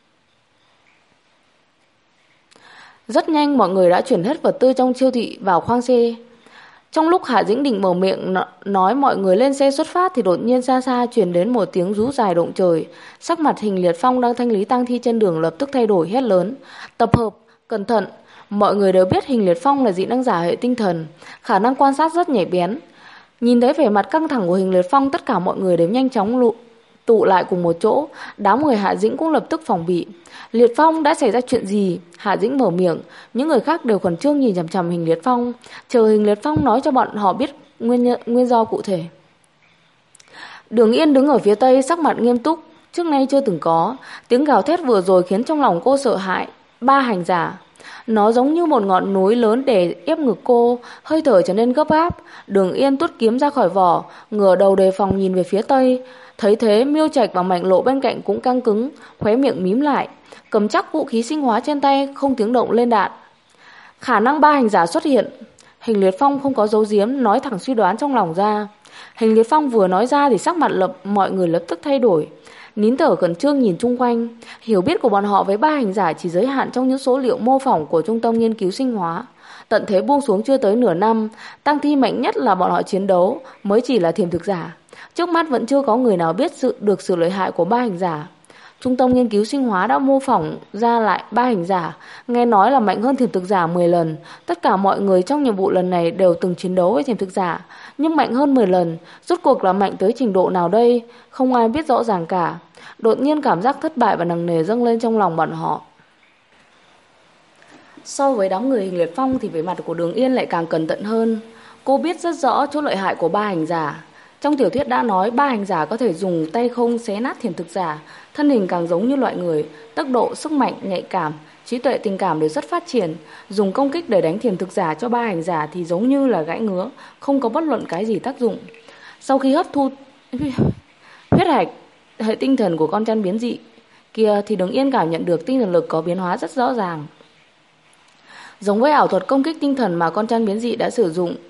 Rất nhanh mọi người đã chuyển hết vật tư trong siêu thị vào khoang xe. Trong lúc Hạ Dĩnh định mở miệng nói mọi người lên xe xuất phát thì đột nhiên xa xa truyền đến một tiếng rú dài động trời. Sắc mặt Hình Liệt Phong đang thanh lý tang thi trên đường lập tức thay đổi, hét lớn: "Tập hợp, cẩn thận!" Mọi người đều biết Hình Liệt Phong là dị năng giả hệ tinh thần, khả năng quan sát rất nhạy bén. Nhìn thấy vẻ mặt căng thẳng của Hình Liệt Phong, tất cả mọi người đều nhanh chóng tụ lại cùng một chỗ. Đám người Hạ Dĩnh cũng lập tức phòng bị. Liệt Phong, đã xảy ra chuyện gì? Hạ Dĩnh mở miệng. Những người khác đều khẩn trương nhìn chằm chằm Hình Liệt Phong, chờ Hình Liệt Phong nói cho bọn họ biết nguyên do cụ thể. Đường Yên đứng ở phía tây, sắc mặt nghiêm túc, trước nay chưa từng có. Tiếng gào thét vừa rồi khiến trong lòng cô sợ hãi. Ba hành giả, nó giống như một ngọn núi lớn để ép ngực cô, hơi thở trở nên gấp gáp. Đường Yên tuốt kiếm ra khỏi vỏ, ngửa đầu đề phòng nhìn về phía tây. Thấy thế, Miêu Trạch và Mạnh Lộ bên cạnh cũng căng cứng, khóe miệng mím lại, cầm chắc vũ khí sinh hóa trên tay, không tiếng động lên đạn. Khả năng ba hành giả xuất hiện. Hình Liệt Phong không có giấu giếm, nói thẳng suy đoán trong lòng ra. Hình Liệt Phong vừa nói ra thì sắc mặt mọi người lập tức thay đổi, nín thở khẩn trương nhìn chung quanh. Hiểu biết của bọn họ với ba hành giả chỉ giới hạn trong những số liệu mô phỏng của trung tâm nghiên cứu sinh hóa. Tận thế buông xuống chưa tới nửa năm, tang thi mạnh nhất là bọn họ chiến đấu mới chỉ là thiềm thực giả. Trước mắt vẫn chưa có người nào biết được sự lợi hại của ba hành giả. Trung tâm nghiên cứu sinh hóa đã mô phỏng ra lại ba hành giả, nghe nói là mạnh hơn thiềm thực giả 10 lần. Tất cả mọi người trong nhiệm vụ lần này đều từng chiến đấu với thiềm thực giả, nhưng mạnh hơn 10 lần. Rốt cuộc là mạnh tới trình độ nào đây? Không ai biết rõ ràng cả. Đột nhiên cảm giác thất bại và nặng nề dâng lên trong lòng bọn họ. So với đám người Hình Liệt Phong thì vẻ mặt của Đường Yên lại càng cẩn thận hơn. Cô biết rất rõ chỗ lợi hại của ba hành giả. Trong tiểu thuyết đã nói ba hành giả có thể dùng tay không xé nát thiềm thực giả, thân hình càng giống như loại người, tốc độ, sức mạnh, nhạy cảm, trí tuệ, tình cảm đều rất phát triển. Dùng công kích để đánh thiềm thực giả cho ba hành giả thì giống như là gãi ngứa, không có bất luận cái gì tác dụng. Sau khi hấp thu huyết hạch hệ tinh thần của con chăn biến dị kia thì Đường Yên cảm nhận được tinh thần lực có biến hóa rất rõ ràng, giống với ảo thuật công kích tinh thần mà con chăn biến dị đã sử dụng,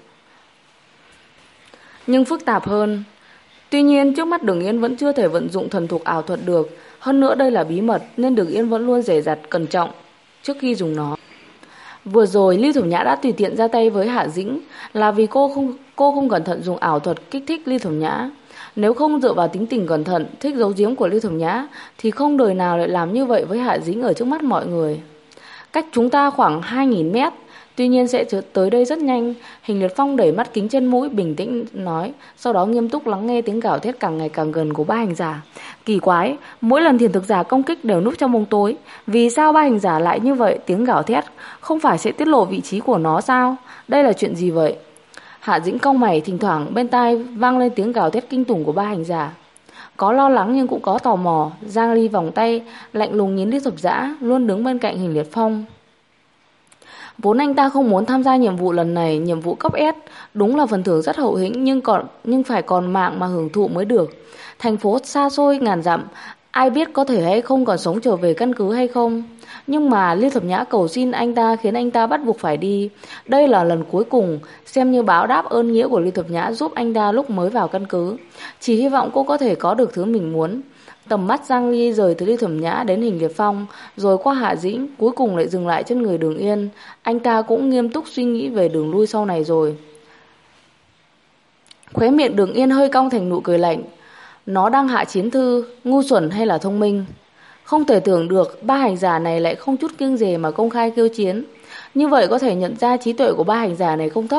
nhưng phức tạp hơn. Tuy nhiên trước mắt Đường Yên vẫn chưa thể vận dụng thần thục ảo thuật được. Hơn nữa đây là bí mật nên Đường Yên vẫn luôn dè dặt cẩn trọng trước khi dùng nó. Vừa rồi Lưu Thẩm Nhã đã tùy tiện ra tay với Hạ Dĩnh là vì cô không cẩn thận dùng ảo thuật kích thích Lưu Thẩm Nhã. Nếu không dựa vào tính tình cẩn thận, thích giấu giếm của Lưu Thẩm Nhã thì không đời nào lại làm như vậy với Hạ Dĩnh ở trước mắt mọi người. Cách chúng ta khoảng 2.000 mét, tuy nhiên sẽ tới đây rất nhanh. Hình Liệt Phong đẩy mắt kính trên mũi, bình tĩnh nói, sau đó nghiêm túc lắng nghe tiếng gào thét càng ngày càng gần của ba hành giả. Kỳ quái, mỗi lần thiền thực giả công kích đều núp trong bóng tối. Vì sao ba hành giả lại như vậy? Tiếng gào thét không phải sẽ tiết lộ vị trí của nó sao? Đây là chuyện gì vậy? Hạ Dĩnh cau mày, thỉnh thoảng bên tai vang lên tiếng gào thét kinh tủng của ba hành giả. Có lo lắng nhưng cũng có tò mò. Giang Ly vòng tay lạnh lùng nhìn Lý Thập Dã luôn đứng bên cạnh Hình Liệt Phong. Vốn anh ta không muốn tham gia nhiệm vụ lần này, nhiệm vụ cấp S đúng là phần thưởng rất hậu hĩnh, nhưng phải còn mạng mà hưởng thụ mới được. Thành phố xa xôi ngàn dặm, ai biết có thể hay không còn sống trở về căn cứ hay không. Nhưng mà Lưu Thập Nhã cầu xin anh ta khiến anh ta bắt buộc phải đi. Đây là lần cuối cùng, xem như báo đáp ơn nghĩa của Lưu Thập Nhã giúp anh ta lúc mới vào căn cứ. Chỉ hy vọng cô có thể có được thứ mình muốn. Tầm mắt Giang Ly rời từ Lưu Thẩm Nhã đến Hình Liệt Phong, rồi qua Hạ Dĩnh, cuối cùng lại dừng lại trên người Đường Yên. Anh ta cũng nghiêm túc suy nghĩ về đường lui sau này rồi. Khóe miệng Đường Yên hơi cong thành nụ cười lạnh. Nó đang hạ chiến thư, ngu xuẩn hay là thông minh? Không thể tưởng được ba hành giả này lại không chút kiêng dè mà công khai kêu chiến. Như vậy có thể nhận ra trí tuệ của ba hành giả này không thấp.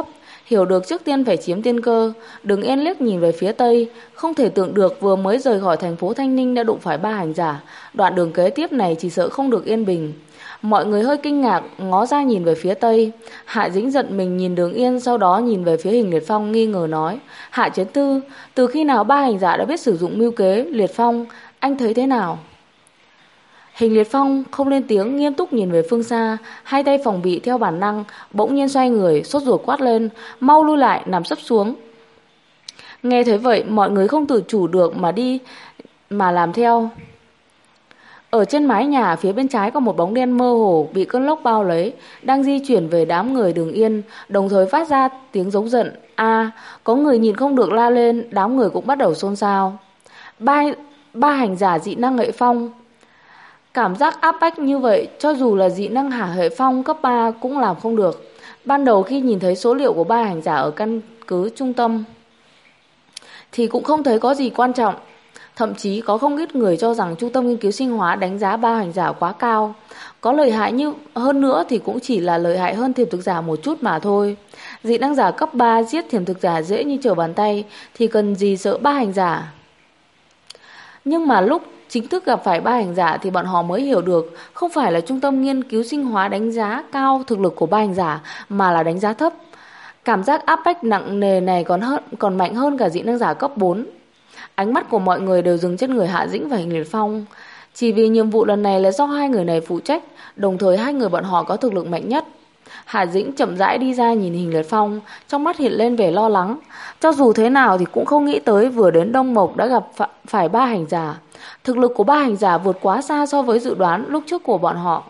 hiểu được trước tiên phải chiếm tiên cơ. Đường Yên liếc nhìn về phía tây, không thể tưởng được vừa mới rời khỏi thành phố Thanh Ninh đã đụng phải ba hành giả. Đoạn đường kế tiếp này chỉ sợ không được yên bình. Mọi người hơi kinh ngạc, ngó ra nhìn về phía tây. Hạ Dĩnh giận mình nhìn Đường Yên, sau đó nhìn về phía Hình Liệt Phong nghi ngờ nói: Hạ Chiến Tư, từ khi nào ba hành giả đã biết sử dụng mưu kế? Liệt Phong, anh thấy thế nào? Hình Liệt Phong không lên tiếng, nghiêm túc nhìn về phương xa, hai tay phòng bị theo bản năng, bỗng nhiên xoay người, sốt ruột quát lên: Mau lui lại, nằm sấp xuống. Nghe thấy vậy, mọi người không tự chủ được mà làm theo. Ở trên mái nhà phía bên trái có một bóng đen mơ hồ bị cơn lốc bao lấy, đang di chuyển về đám người Đường Yên, đồng thời phát ra tiếng giống giận. Có người nhìn không được la lên, đám người cũng bắt đầu xôn xao. Ba hành giả dị năng hệ phong. Cảm giác áp bách như vậy, cho dù là dị năng hạ hệ phong cấp 3 cũng làm không được. Ban đầu khi nhìn thấy số liệu của ba hành giả ở căn cứ trung tâm thì cũng không thấy có gì quan trọng. Thậm chí có không ít người cho rằng Trung tâm Nghiên cứu Sinh hóa đánh giá ba hành giả quá cao. Có lợi hại như hơn nữa thì cũng chỉ là lợi hại hơn thiểm thực giả một chút mà thôi. Dị năng giả cấp 3 giết thiểm thực giả dễ như trở bàn tay, thì cần gì sợ ba hành giả. Nhưng mà lúc chính thức gặp phải ba hành giả thì bọn họ mới hiểu được không phải là Trung tâm Nghiên cứu Sinh hóa đánh giá cao thực lực của ba hành giả, mà là đánh giá thấp. Cảm giác áp bách nặng nề này còn mạnh hơn cả dị năng giả cấp 4. Ánh mắt của mọi người đều dừng trên người Hạ Dĩnh và Hình Liệt Phong. Chỉ vì nhiệm vụ lần này là do hai người này phụ trách, đồng thời hai người bọn họ có thực lực mạnh nhất. Hạ Dĩnh chậm rãi đi ra nhìn Hình Liệt Phong, trong mắt hiện lên vẻ lo lắng. Cho dù thế nào thì cũng không nghĩ tới vừa đến Đông Mộc đã gặp phải ba hành giả. Thực lực của ba hành giả vượt quá xa so với dự đoán lúc trước của bọn họ.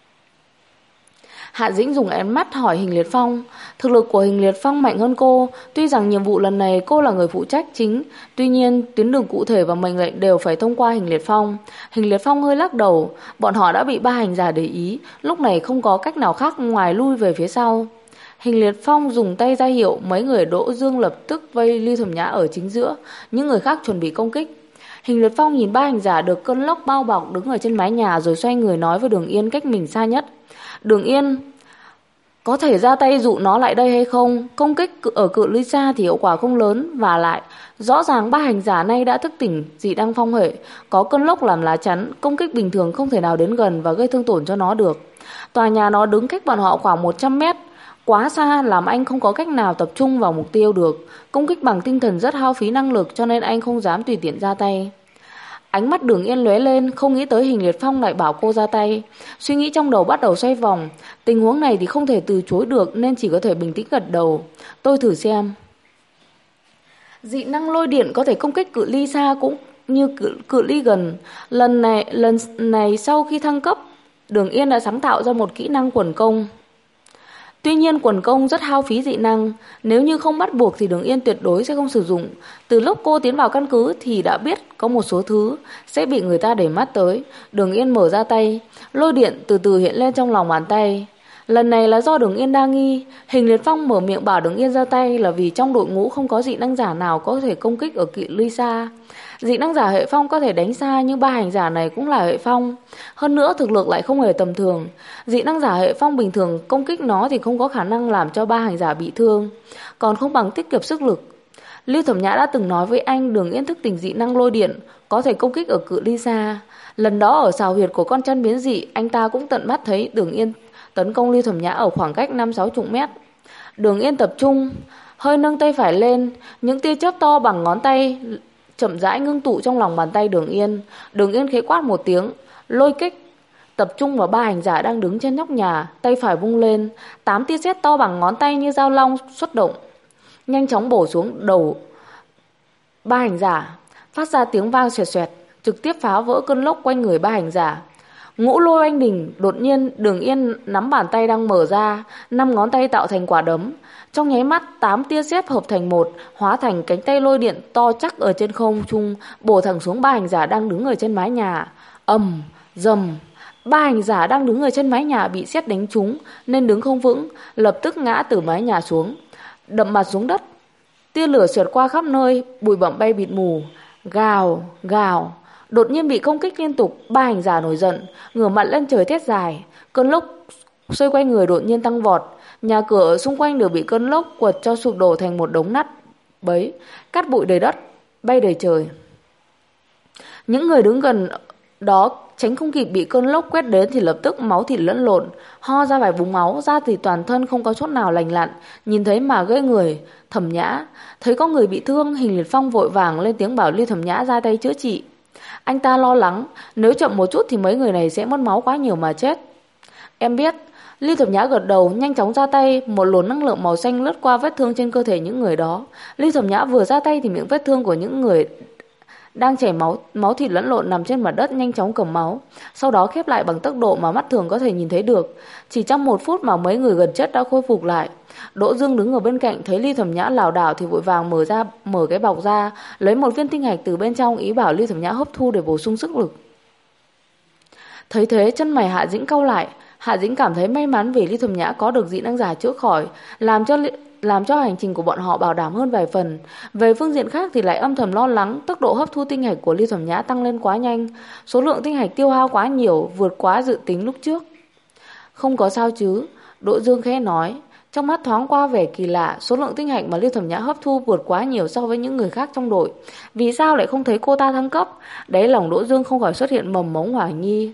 Hạ Dĩnh dùng ánh mắt hỏi Hình Liệt Phong. Thực lực của Hình Liệt Phong mạnh hơn cô. Tuy rằng nhiệm vụ lần này cô là người phụ trách chính, tuy nhiên tuyến đường cụ thể và mệnh lệnh đều phải thông qua Hình Liệt Phong. Hình Liệt Phong hơi lắc đầu. Bọn họ đã bị ba hành giả để ý, lúc này không có cách nào khác ngoài lui về phía sau. Hình Liệt Phong dùng tay ra hiệu, mấy người Đỗ Dương lập tức vây Lưu Thẩm Nhã ở chính giữa, những người khác chuẩn bị công kích. Hình Liệt Phong nhìn ba hành giả được cơn lốc bao bọc đứng ở trên mái nhà, rồi xoay người nói với Đường Yên cách mình xa nhất: Đường Yên, có thể ra tay dụ nó lại đây hay không? Công kích ở cự ly xa thì hiệu quả không lớn, và lại rõ ràng ba hành giả này đã thức tỉnh dị năng phong hệ, có cơn lốc làm lá chắn, công kích bình thường không thể nào đến gần và gây thương tổn cho nó được. Tòa nhà nó đứng cách bọn họ khoảng 100 mét, quá xa làm anh không có cách nào tập trung vào mục tiêu được. Công kích bằng tinh thần rất hao phí năng lực, cho nên anh không dám tùy tiện ra tay. Ánh mắt Đường Yên lóe lên, không nghĩ tới Hình Liệt Phong lại bảo cô ra tay. Suy nghĩ trong đầu bắt đầu xoay vòng. Tình huống này thì không thể từ chối được, nên chỉ có thể bình tĩnh gật đầu. Tôi thử xem. Dị năng lôi điện có thể công kích cự ly xa cũng như cự ly gần. Lần này sau khi thăng cấp, Đường Yên đã sáng tạo ra một kỹ năng quần công. Tuy nhiên quần công rất hao phí dị năng, nếu như không bắt buộc thì Đường Yên tuyệt đối sẽ không sử dụng. Từ lúc cô tiến vào căn cứ thì đã biết có một số thứ sẽ bị người ta để mắt tới. Đường Yên mở ra tay, lôi điện từ từ hiện lên trong lòng bàn tay. Lần này là do Đường Yên đa nghi. Hình Liệt Phong mở miệng bảo Đường Yên ra tay là vì trong đội ngũ không có dị năng giả nào có thể công kích ở cự ly xa. Dị năng giả hệ phong có thể đánh xa, nhưng ba hành giả này cũng là hệ phong. Hơn nữa thực lực lại không hề tầm thường. Dị năng giả hệ phong bình thường công kích nó thì không có khả năng làm cho ba hành giả bị thương, còn không bằng tiết kiệm sức lực. Lưu Thẩm Nhã đã từng nói với anh Đường Yên thức tỉnh dị năng lôi điện, có thể công kích ở cự ly xa. Lần đó ở sào huyệt của con chân biến dị, anh ta cũng tận mắt thấy Đường Yên tấn công Lưu Thẩm Nhã ở khoảng cách 50-60 mét. Đường Yên tập trung, hơi nâng tay phải lên, những tia chớp to bằng ngón tay chậm rãi ngưng tụ trong lòng bàn tay Đường Yên. Đường Yên khẽ quát một tiếng, lôi kích, tập trung vào ba hành giả đang đứng trên nóc nhà, tay phải vung lên, 8 tia sét to bằng ngón tay như dao long xuất động, nhanh chóng bổ xuống đầu ba hành giả, phát ra tiếng vang xoẹt xoẹt, trực tiếp phá vỡ cơn lốc quanh người ba hành giả. Ngũ lôi oanh đỉnh, đột nhiên Đường Yên nắm bàn tay đang mở ra, 5 ngón tay tạo thành quả đấm. Trong nháy mắt 8 tia sét hợp thành một, hóa thành cánh tay lôi điện to chắc ở trên không trung, bổ thẳng xuống ba hành giả đang đứng ở trên mái nhà. Ầm, rầm. Ba hành giả đang đứng ở trên mái nhà bị sét đánh trúng nên đứng không vững, lập tức ngã từ mái nhà xuống, đập mặt xuống đất. Tia lửa xẹt qua khắp nơi, bụi bặm bay bịt mù. Gào, gào. Đột nhiên bị công kích liên tục, ba hành giả nổi giận, ngửa mặt lên trời thét dài. Cơn lốc xoay quanh người đột nhiên tăng vọt. Nhà cửa ở xung quanh đều bị cơn lốc quật cho sụp đổ thành một đống nát bấy, cát bụi đầy đất, bay đầy trời. Những người đứng gần đó tránh không kịp bị cơn lốc quét đến thì lập tức máu thịt lẫn lộn, ho ra vài búng máu, da thì toàn thân không có chỗ nào lành lặn, nhìn thấy mà ghê người. Thẩm Nhã thấy có người bị thương, Hình Liệt Phong vội vàng lên tiếng bảo Ly Thẩm Nhã ra tay chữa trị. Anh ta lo lắng, nếu chậm một chút thì mấy người này sẽ mất máu quá nhiều mà chết. Em biết. Ly Thẩm Nhã gật đầu, nhanh chóng ra tay, một luồng năng lượng màu xanh lướt qua vết thương trên cơ thể những người đó. Ly Thẩm Nhã vừa ra tay thì miệng vết thương của những người đang chảy máu thịt lẫn lộn nằm trên mặt đất nhanh chóng cầm máu, sau đó khép lại bằng tốc độ mà mắt thường có thể nhìn thấy được. Chỉ trong 1 phút mà mấy người gần chết đã khôi phục lại. Đỗ Dương đứng ở bên cạnh thấy Ly Thẩm Nhã lảo đảo thì vội vàng mở cái bọc ra, lấy một viên tinh hạch từ bên trong, ý bảo Ly Thẩm Nhã hấp thu để bổ sung sức lực. Thấy thế, chân mày Hạ Dĩnh cau lại. Hạ Dĩnh cảm thấy may mắn vì Ly Thẩm Nhã có được dị năng giả chữa khỏi, làm cho hành trình của bọn họ bảo đảm hơn vài phần. Về phương diện khác thì lại âm thầm lo lắng tốc độ hấp thu tinh hạch của Ly Thẩm Nhã tăng lên quá nhanh, số lượng tinh hạch tiêu hao quá nhiều, vượt quá dự tính lúc trước. Không có sao chứ, Đỗ Dương khẽ nói, trong mắt thoáng qua vẻ kỳ lạ. Số lượng tinh hạch mà Ly Thẩm Nhã hấp thu vượt quá nhiều so với những người khác trong đội, vì sao lại không thấy cô ta thăng cấp? Đáy lòng Đỗ Dương không khỏi xuất hiện mầm mống hoài nghi.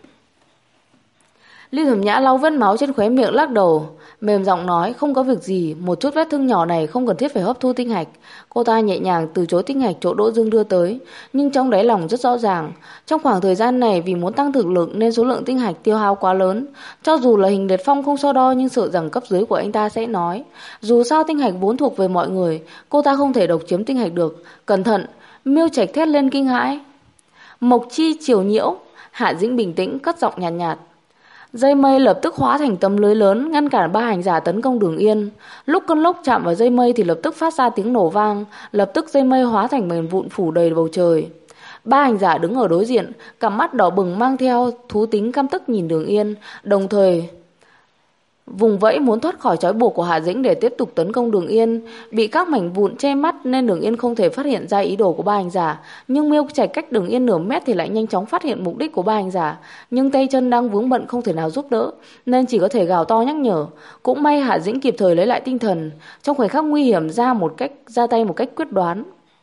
Ly Thẩm Nhã lau vết máu trên khóe miệng, lắc đầu, mềm giọng nói, không có việc gì, một chút vết thương nhỏ này không cần thiết phải hấp thu tinh hạch. Cô ta nhẹ nhàng từ chối tinh hạch chỗ Đỗ Dương đưa tới, nhưng trong đáy lòng rất rõ ràng, trong khoảng thời gian này vì muốn tăng thực lực nên số lượng tinh hạch tiêu hao quá lớn. Cho dù là Hình Liệt Phong không so đo nhưng sợ rằng cấp dưới của anh ta sẽ nói, dù sao tinh hạch vốn thuộc về mọi người, cô ta không thể độc chiếm tinh hạch được. Cẩn thận! Miêu Trạch thét lên kinh hãi. Mộc Chi Triều Nhiễu. Hạ Dĩnh bình tĩnh cất giọng nhàn nhạt. Dây mây lập tức hóa thành tấm lưới lớn ngăn cản 3 hành giả tấn công Đường Yên. Lúc cơn lốc chạm vào dây mây thì lập tức phát ra tiếng nổ vang, lập tức dây mây hóa thành mảnh vụn phủ đầy bầu trời. 3 hành giả đứng ở đối diện, cặp mắt đỏ bừng mang theo thú tính căm tức nhìn Đường Yên, đồng thời vùng vẫy muốn thoát khỏi trói buộc của Hạ Dĩnh để tiếp tục tấn công Đường Yên. Bị các mảnh vụn che mắt nên Đường Yên không thể phát hiện ra ý đồ của 3 hành giả, nhưng Miêu Trạch cách Đường Yên nửa mét thì lại nhanh chóng phát hiện mục đích của 3 hành giả, nhưng tay chân đang vướng bận không thể nào giúp đỡ nên chỉ có thể gào to nhắc nhở. Cũng may Hạ Dĩnh kịp thời lấy lại tinh thần, trong khoảnh khắc nguy hiểm ra tay một cách quyết đoán.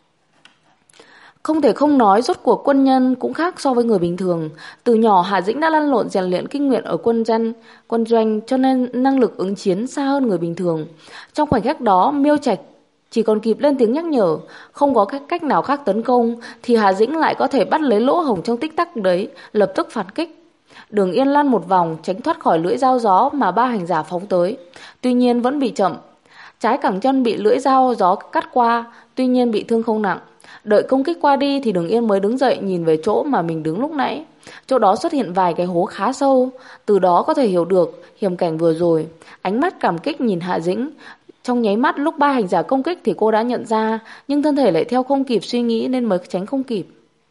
Không thể không nói, rốt cuộc quân nhân cũng khác so với người bình thường. Từ nhỏ Hạ Dĩnh đã lăn lộn rèn luyện kinh nguyện ở quân doanh, cho nên năng lực ứng chiến xa hơn người bình thường. Trong khoảnh khắc đó, Miêu Trạch chỉ còn kịp lên tiếng nhắc nhở, không có cách nào khác tấn công thì Hạ Dĩnh lại có thể bắt lấy lỗ hổng trong tích tắc đấy, lập tức phản kích. Đường Yên lăn một vòng tránh thoát khỏi lưỡi dao gió mà 3 hành giả phóng tới, tuy nhiên vẫn bị chậm. Trái cẳng chân bị lưỡi dao gió cắt qua, tuy nhiên bị thương không nặng. Đợi công kích qua đi thì Đường Yên mới đứng dậy nhìn về chỗ mà mình đứng lúc nãy. Chỗ đó xuất hiện vài cái hố khá sâu, từ đó có thể hiểu được hiểm cảnh vừa rồi. Ánh mắt cảm kích nhìn Hạ Dĩnh. Trong nháy mắt lúc 3 hành giả công kích thì cô đã nhận ra, nhưng thân thể lại theo không kịp suy nghĩ nên mới tránh không kịp.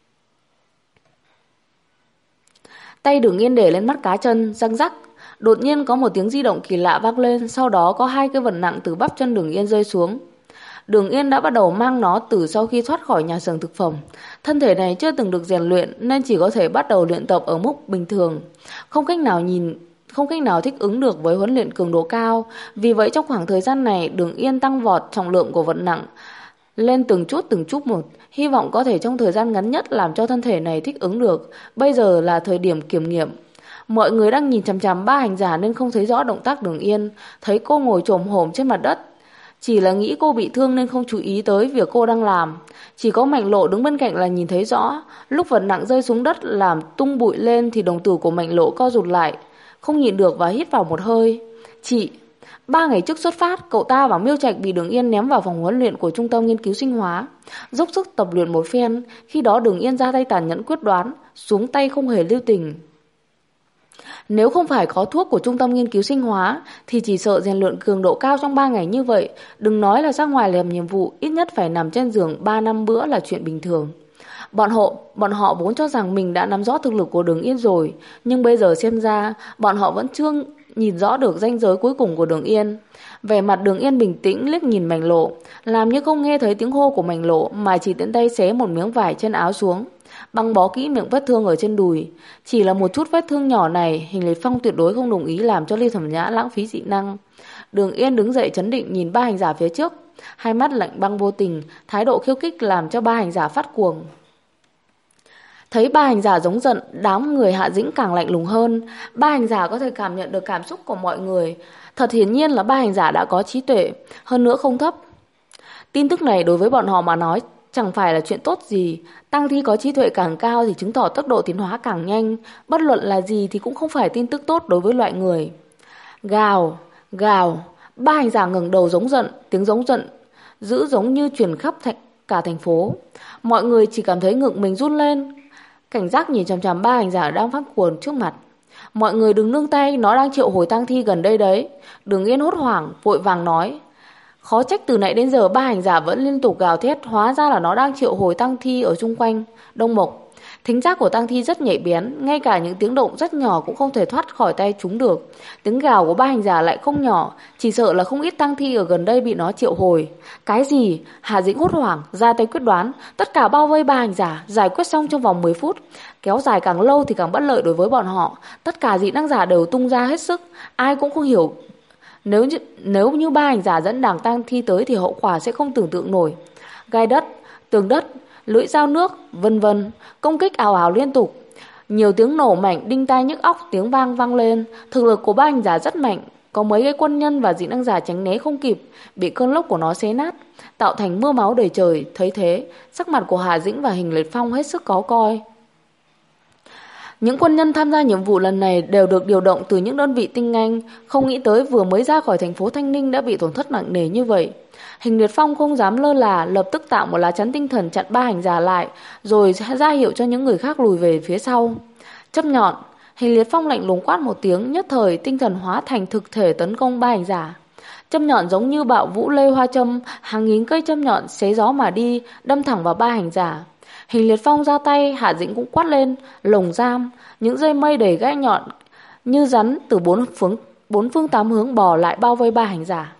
Tay Đường Yên để lên mắt cá chân, răng rắc. Đột nhiên có một tiếng di động kỳ lạ vang lên, sau đó có 2 cái vật nặng từ bắp chân Đường Yên rơi xuống. Đường Yên đã bắt đầu mang nó từ sau khi thoát khỏi nhà xưởng thực phẩm. Thân thể này chưa từng được rèn luyện nên chỉ có thể bắt đầu luyện tập ở mức bình thường, không cách nào thích ứng được với huấn luyện cường độ cao. Vì vậy trong khoảng thời gian này Đường Yên tăng vọt trọng lượng của vật nặng lên từng chút một, hy vọng có thể trong thời gian ngắn nhất làm cho thân thể này thích ứng được. Bây giờ là thời điểm kiểm nghiệm. Mọi người đang nhìn chằm chằm 3 hành giả nên không thấy rõ động tác Đường Yên. Thấy cô ngồi chồm hổm trên mặt đất, chỉ là nghĩ cô bị thương nên không chú ý tới việc cô đang làm. Chỉ có Mạnh Lộ đứng bên cạnh là nhìn thấy rõ. Lúc vật nặng rơi xuống đất làm tung bụi lên thì đồng tử của Mạnh Lộ co rụt lại, không nhịn được và hít vào một hơi. Chị, 3 ngày trước xuất phát, cậu ta và Miêu Trạch bị Đường Yên ném vào phòng huấn luyện của trung tâm nghiên cứu sinh hóa, dốc sức tập luyện một phen. Khi đó Đường Yên ra tay tàn nhẫn quyết đoán, xuống tay không hề lưu tình. Nếu không phải có thuốc của trung tâm nghiên cứu sinh hóa thì chỉ sợ rèn luyện cường độ cao trong 3 ngày như vậy, đừng nói là ra ngoài làm nhiệm vụ, ít nhất phải nằm trên giường 3-5 bữa là chuyện bình thường. Bọn họ vốn cho rằng mình đã nắm rõ thực lực của Đường Yên rồi, nhưng bây giờ xem ra bọn họ vẫn chưa nhìn rõ được ranh giới cuối cùng của Đường Yên. Vẻ mặt Đường Yên bình tĩnh liếc nhìn Mạnh Lộ, làm như không nghe thấy tiếng hô của Mạnh Lộ mà chỉ tiện tay xé một miếng vải trên áo xuống, băng bó kỹ miệng vết thương ở trên đùi. Chỉ là một chút vết thương nhỏ này, Hình Liệt Phong tuyệt đối không đồng ý làm cho Lưu Thẩm Nhã lãng phí dị năng. Đường Yên đứng dậy trấn định nhìn ba hành giả phía trước, hai mắt lạnh băng vô tình, thái độ khiêu khích làm cho ba hành giả phát cuồng. Thấy ba hành giả giống giận, đám người Hạ Dĩnh càng lạnh lùng hơn. Ba hành giả có thể cảm nhận được cảm xúc của mọi người. Thật hiển nhiên là ba hành giả đã có trí tuệ, hơn nữa không thấp. Tin tức này đối với bọn họ mà nói chẳng phải là chuyện tốt gì. Tang thi có trí tuệ càng cao thì chứng tỏ tốc độ tiến hóa càng nhanh. Bất luận là gì thì cũng không phải tin tức tốt đối với loại người. Gào, gào. Ba hành giả ngẩng đầu giống giận, tiếng giống giận dữ giống như truyền khắp cả thành phố. Mọi người chỉ cảm thấy ngực mình run lên, cảnh giác nhìn chằm chằm ba hành giả đang phát cuồng trước mặt. Mọi người đừng nương tay, nó đang triệu hồi tang thi gần đây đấy. Đường Yên hốt hoảng, vội vàng nói. Khó trách từ nãy đến giờ ba hành giả vẫn liên tục gào thét, hóa ra là nó đang triệu hồi tang thi ở xung quanh. Đông Mộc, thính giác của tang thi rất nhạy bén, ngay cả những tiếng động rất nhỏ cũng không thể thoát khỏi tay chúng được. Tiếng gào của ba hành giả lại không nhỏ, chỉ sợ là không ít tang thi ở gần đây bị nó triệu hồi. Cái gì? Hà Dĩnh hốt hoảng, ra tay quyết đoán, tất cả bao vây ba hành giả, giải quyết xong trong vòng 10 phút. Kéo dài càng lâu thì càng bất lợi đối với bọn họ. Tất cả dị năng giả đều tung ra hết sức, ai cũng không hiểu. Nếu như ba hành giả dẫn đảng tang thi tới thì hậu quả sẽ không tưởng tượng nổi. Gai đất, tường đất, lưỡi dao nước, vân vân, công kích ào ào liên tục. Nhiều tiếng nổ mạnh đinh tai nhức óc, tiếng vang vang lên. Thực lực của ba hành giả rất mạnh, có mấy cái quân nhân và dị năng giả tránh né không kịp, bị cơn lốc của nó xé nát, tạo thành mưa máu đầy trời. Thấy thế, sắc mặt của Hà Dĩnh và Hình Liệt Phong hết sức khó coi. Những quân nhân tham gia nhiệm vụ lần này đều được điều động từ những đơn vị tinh anh, không nghĩ tới vừa mới ra khỏi thành phố Thanh Ninh đã bị tổn thất nặng nề như vậy. Hình Liệt Phong không dám lơ là, lập tức tạo một lá chắn tinh thần chặn ba hành giả lại, rồi ra hiệu cho những người khác lùi về phía sau. Châm nhọn, Hình Liệt Phong lạnh lùng quát một tiếng, nhất thời tinh thần hóa thành thực thể tấn công ba hành giả. Châm nhọn giống như bạo vũ lê hoa châm, hàng nghìn cây châm nhọn xé gió mà đi, đâm thẳng vào ba hành giả. Hình Liệt Phong ra tay, Hạ Dĩnh cũng quát lên, lồng giam, những dây mây đầy gai nhọn như rắn từ bốn phương tám hướng bò lại bao vây ba hành giả.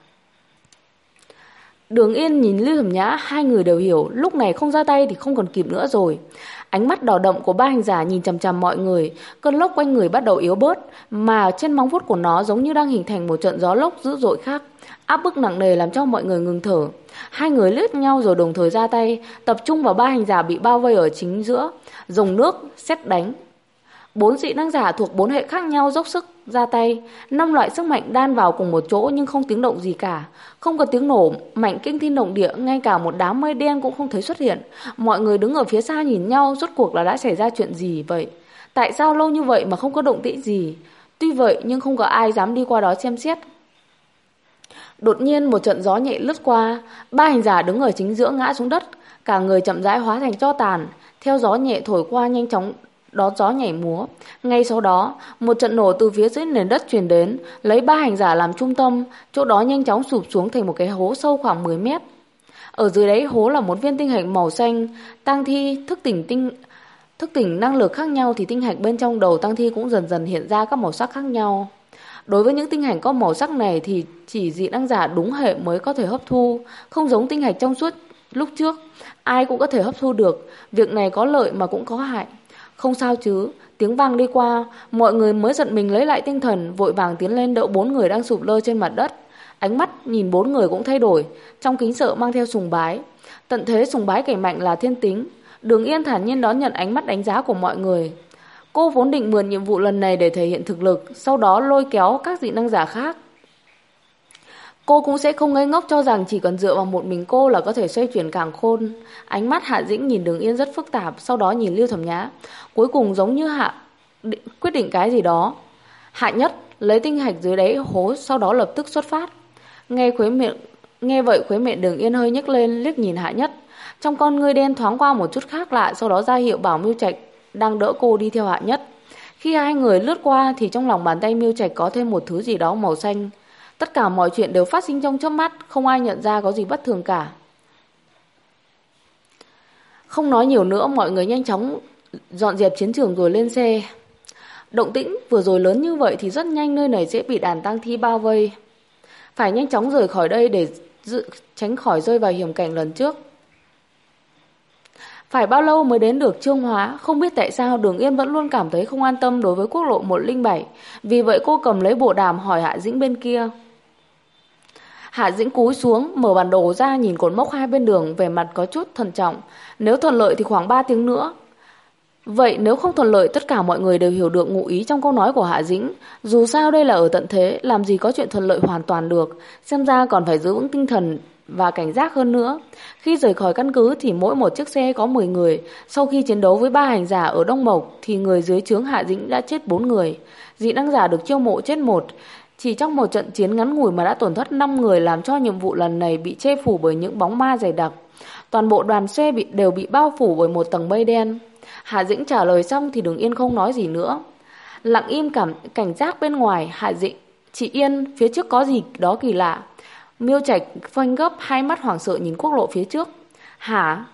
Đường Yên nhìn Lưu Thẩm Nhã, hai người đều hiểu lúc này không ra tay thì không còn kịp nữa rồi. Ánh mắt đỏ đậm của ba hành giả nhìn chằm chằm mọi người, cơn lốc quanh người bắt đầu yếu bớt, mà trên móng vuốt của nó giống như đang hình thành một trận gió lốc dữ dội khác, áp bức nặng nề làm cho mọi người ngừng thở. Hai người liếc nhau rồi đồng thời ra tay, tập trung vào ba hành giả bị bao vây ở chính giữa, dòng nước, sét đánh. Bốn dị năng giả thuộc bốn hệ khác nhau dốc sức ra tay, 5 loại sức mạnh đan vào cùng một chỗ nhưng không tiếng động gì cả, không có tiếng nổ mạnh kinh thiên động địa, ngay cả một đám mây đen cũng không thấy xuất hiện. Mọi người đứng ở phía xa nhìn nhau, rốt cuộc là đã xảy ra chuyện gì vậy? Tại sao lâu như vậy mà không có động tĩnh gì? Tuy vậy nhưng không có ai dám đi qua đó xem xét. Đột nhiên một trận gió nhẹ lướt qua, ba hành giả đứng ở chính giữa ngã xuống đất, cả người chậm rãi hóa thành tro tàn, theo gió nhẹ thổi qua nhanh chóng đón gió nhảy múa. Ngay sau đó, một trận nổ từ phía dưới nền đất truyền đến, lấy ba hành giả làm trung tâm, chỗ đó nhanh chóng sụp xuống thành một cái hố sâu khoảng 10 mét. Ở dưới đáy hố là một viên tinh hạch màu xanh. Tang thi thức tỉnh năng lực khác nhau thì tinh hạch bên trong đầu tang thi cũng dần dần hiện ra các màu sắc khác nhau. Đối với những tinh hạch có màu sắc này thì chỉ dị năng giả đúng hệ mới có thể hấp thu, không giống tinh hạch trong suốt lúc trước, ai cũng có thể hấp thu được. Việc này có lợi mà cũng có hại. Không sao chứ, tiếng vang đi qua, mọi người mới giật mình lấy lại tinh thần, vội vàng tiến lên đỡ bốn người đang sụp lơ trên mặt đất. Ánh mắt nhìn bốn người cũng thay đổi, trong kính sợ mang theo sùng bái. Tận thế sùng bái kẻ mạnh là thiên tính. Đường Yên thản nhiên đón nhận ánh mắt đánh giá của mọi người. Cô vốn định mượn nhiệm vụ lần này để thể hiện thực lực, sau đó lôi kéo các dị năng giả khác. Cô cũng sẽ không ngây ngốc cho rằng chỉ cần dựa vào một mình cô là có thể xoay chuyển càn khôn. Ánh mắt Hạ Dĩnh nhìn Đường Yên rất phức tạp, sau đó nhìn Lưu Thẩm Nhã. Cuối cùng giống như quyết định cái gì đó. Hạ Nhất lấy tinh hạch dưới đáy hố, sau đó lập tức xuất phát. Nghe vậy khóe miệng Đường Yên hơi nhếch lên, liếc nhìn Hạ Nhất. Trong con ngươi đen thoáng qua một chút khác lạ, sau đó ra hiệu bảo Mưu Trạch đang đỡ cô đi theo Hạ Nhất. Khi hai người lướt qua thì trong lòng bàn tay Mưu Trạch có thêm một thứ gì đó màu xanh. Tất cả mọi chuyện đều phát sinh trong chớp mắt, không ai nhận ra có gì bất thường cả. Không nói nhiều nữa, mọi người nhanh chóng dọn dẹp chiến trường rồi lên xe. Động tĩnh vừa rồi lớn như vậy thì rất nhanh nơi này sẽ bị đàn tang thi bao vây. Phải nhanh chóng rời khỏi đây để tránh khỏi rơi vào hiểm cảnh lần trước. Phải bao lâu mới đến được Trương Hóa? Không biết tại sao Đường Yên vẫn luôn cảm thấy không an tâm đối với quốc lộ 107. Vì vậy cô cầm lấy bộ đàm hỏi Hạ Dĩnh bên kia. Hạ Dĩnh cúi xuống, mở bản đồ ra nhìn cột mốc hai bên đường, vẻ mặt có chút thận trọng. Nếu thuận lợi thì khoảng 3 tiếng nữa. Vậy nếu không thuận lợi, tất cả mọi người đều hiểu được ngụ ý trong câu nói của Hạ Dĩnh. Dù sao đây là ở tận thế, làm gì có chuyện thuận lợi hoàn toàn được. Xem ra còn phải giữ vững tinh thần và cảnh giác hơn nữa. Khi rời khỏi căn cứ thì mỗi một chiếc xe có 10 người. Sau khi chiến đấu với 3 hành giả ở Đông Mộc thì người dưới trướng Hạ Dĩnh đã chết 4 người. Dị năng giả được chiêu mộ chết 1. Chỉ trong một trận chiến ngắn ngủi mà đã tổn thất 5 người, làm cho nhiệm vụ lần này bị che phủ bởi những bóng ma dày đặc. Toàn bộ đoàn xe đều bị bao phủ bởi một tầng mây đen. Hạ Dĩnh trả lời xong thì Đường Yên không nói gì nữa. Lặng im cảnh giác bên ngoài. Hạ Dĩnh, chị Yên, phía trước có gì đó kỳ lạ. Miêu Trạch phanh gấp, hai mắt hoảng sợ nhìn quốc lộ phía trước. Hả?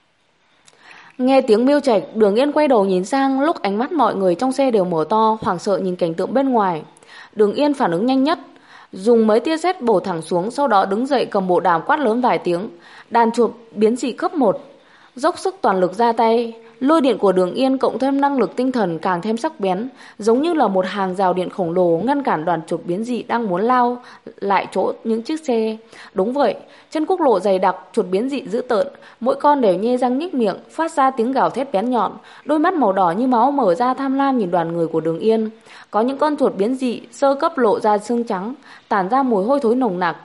Nghe tiếng Miêu Trạch, Đường Yên quay đầu nhìn sang, lúc ánh mắt mọi người trong xe đều mở to, hoảng sợ nhìn cảnh tượng bên ngoài. Đường Yên phản ứng nhanh nhất, dùng mấy tia sét bổ thẳng xuống, sau đó đứng dậy cầm bộ đàm quát lớn vài tiếng. Đàn chuột biến dị cấp 1, dốc sức toàn lực ra tay. Lôi điện của Đường Yên cộng thêm năng lực tinh thần càng thêm sắc bén, giống như là một hàng rào điện khổng lồ ngăn cản đoàn chuột biến dị đang muốn lao lại chỗ những chiếc xe. Đúng vậy, trên quốc lộ dày đặc, chuột biến dị dữ tợn, mỗi con đều nhe răng nhếch miệng, phát ra tiếng gào thét bén nhọn, đôi mắt màu đỏ như máu mở ra tham lam nhìn đoàn người của Đường Yên. Có những con chuột biến dị sơ cấp lộ ra xương trắng, tản ra mùi hôi thối nồng nặc.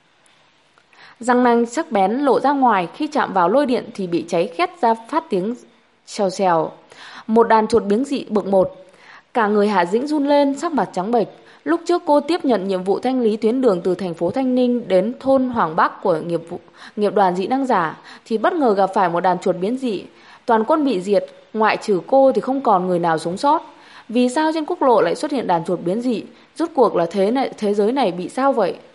Răng nanh sắc bén lộ ra ngoài, khi chạm vào lôi điện thì bị cháy khét ra phát tiếng xèo xèo. Một đàn chuột biến dị bậc 1. Cả người Hạ Dĩnh run lên, sắc mặt trắng bệch. Lúc trước cô tiếp nhận nhiệm vụ thanh lý tuyến đường từ thành phố Thanh Ninh đến thôn Hoàng Bắc của nghiệp đoàn dị năng giả thì bất ngờ gặp phải một đàn chuột biến dị. Toàn quân bị diệt, ngoại trừ cô thì không còn người nào sống sót. Vì sao trên quốc lộ lại xuất hiện đàn chuột biến dị? Rốt cuộc là thế giới này bị sao vậy?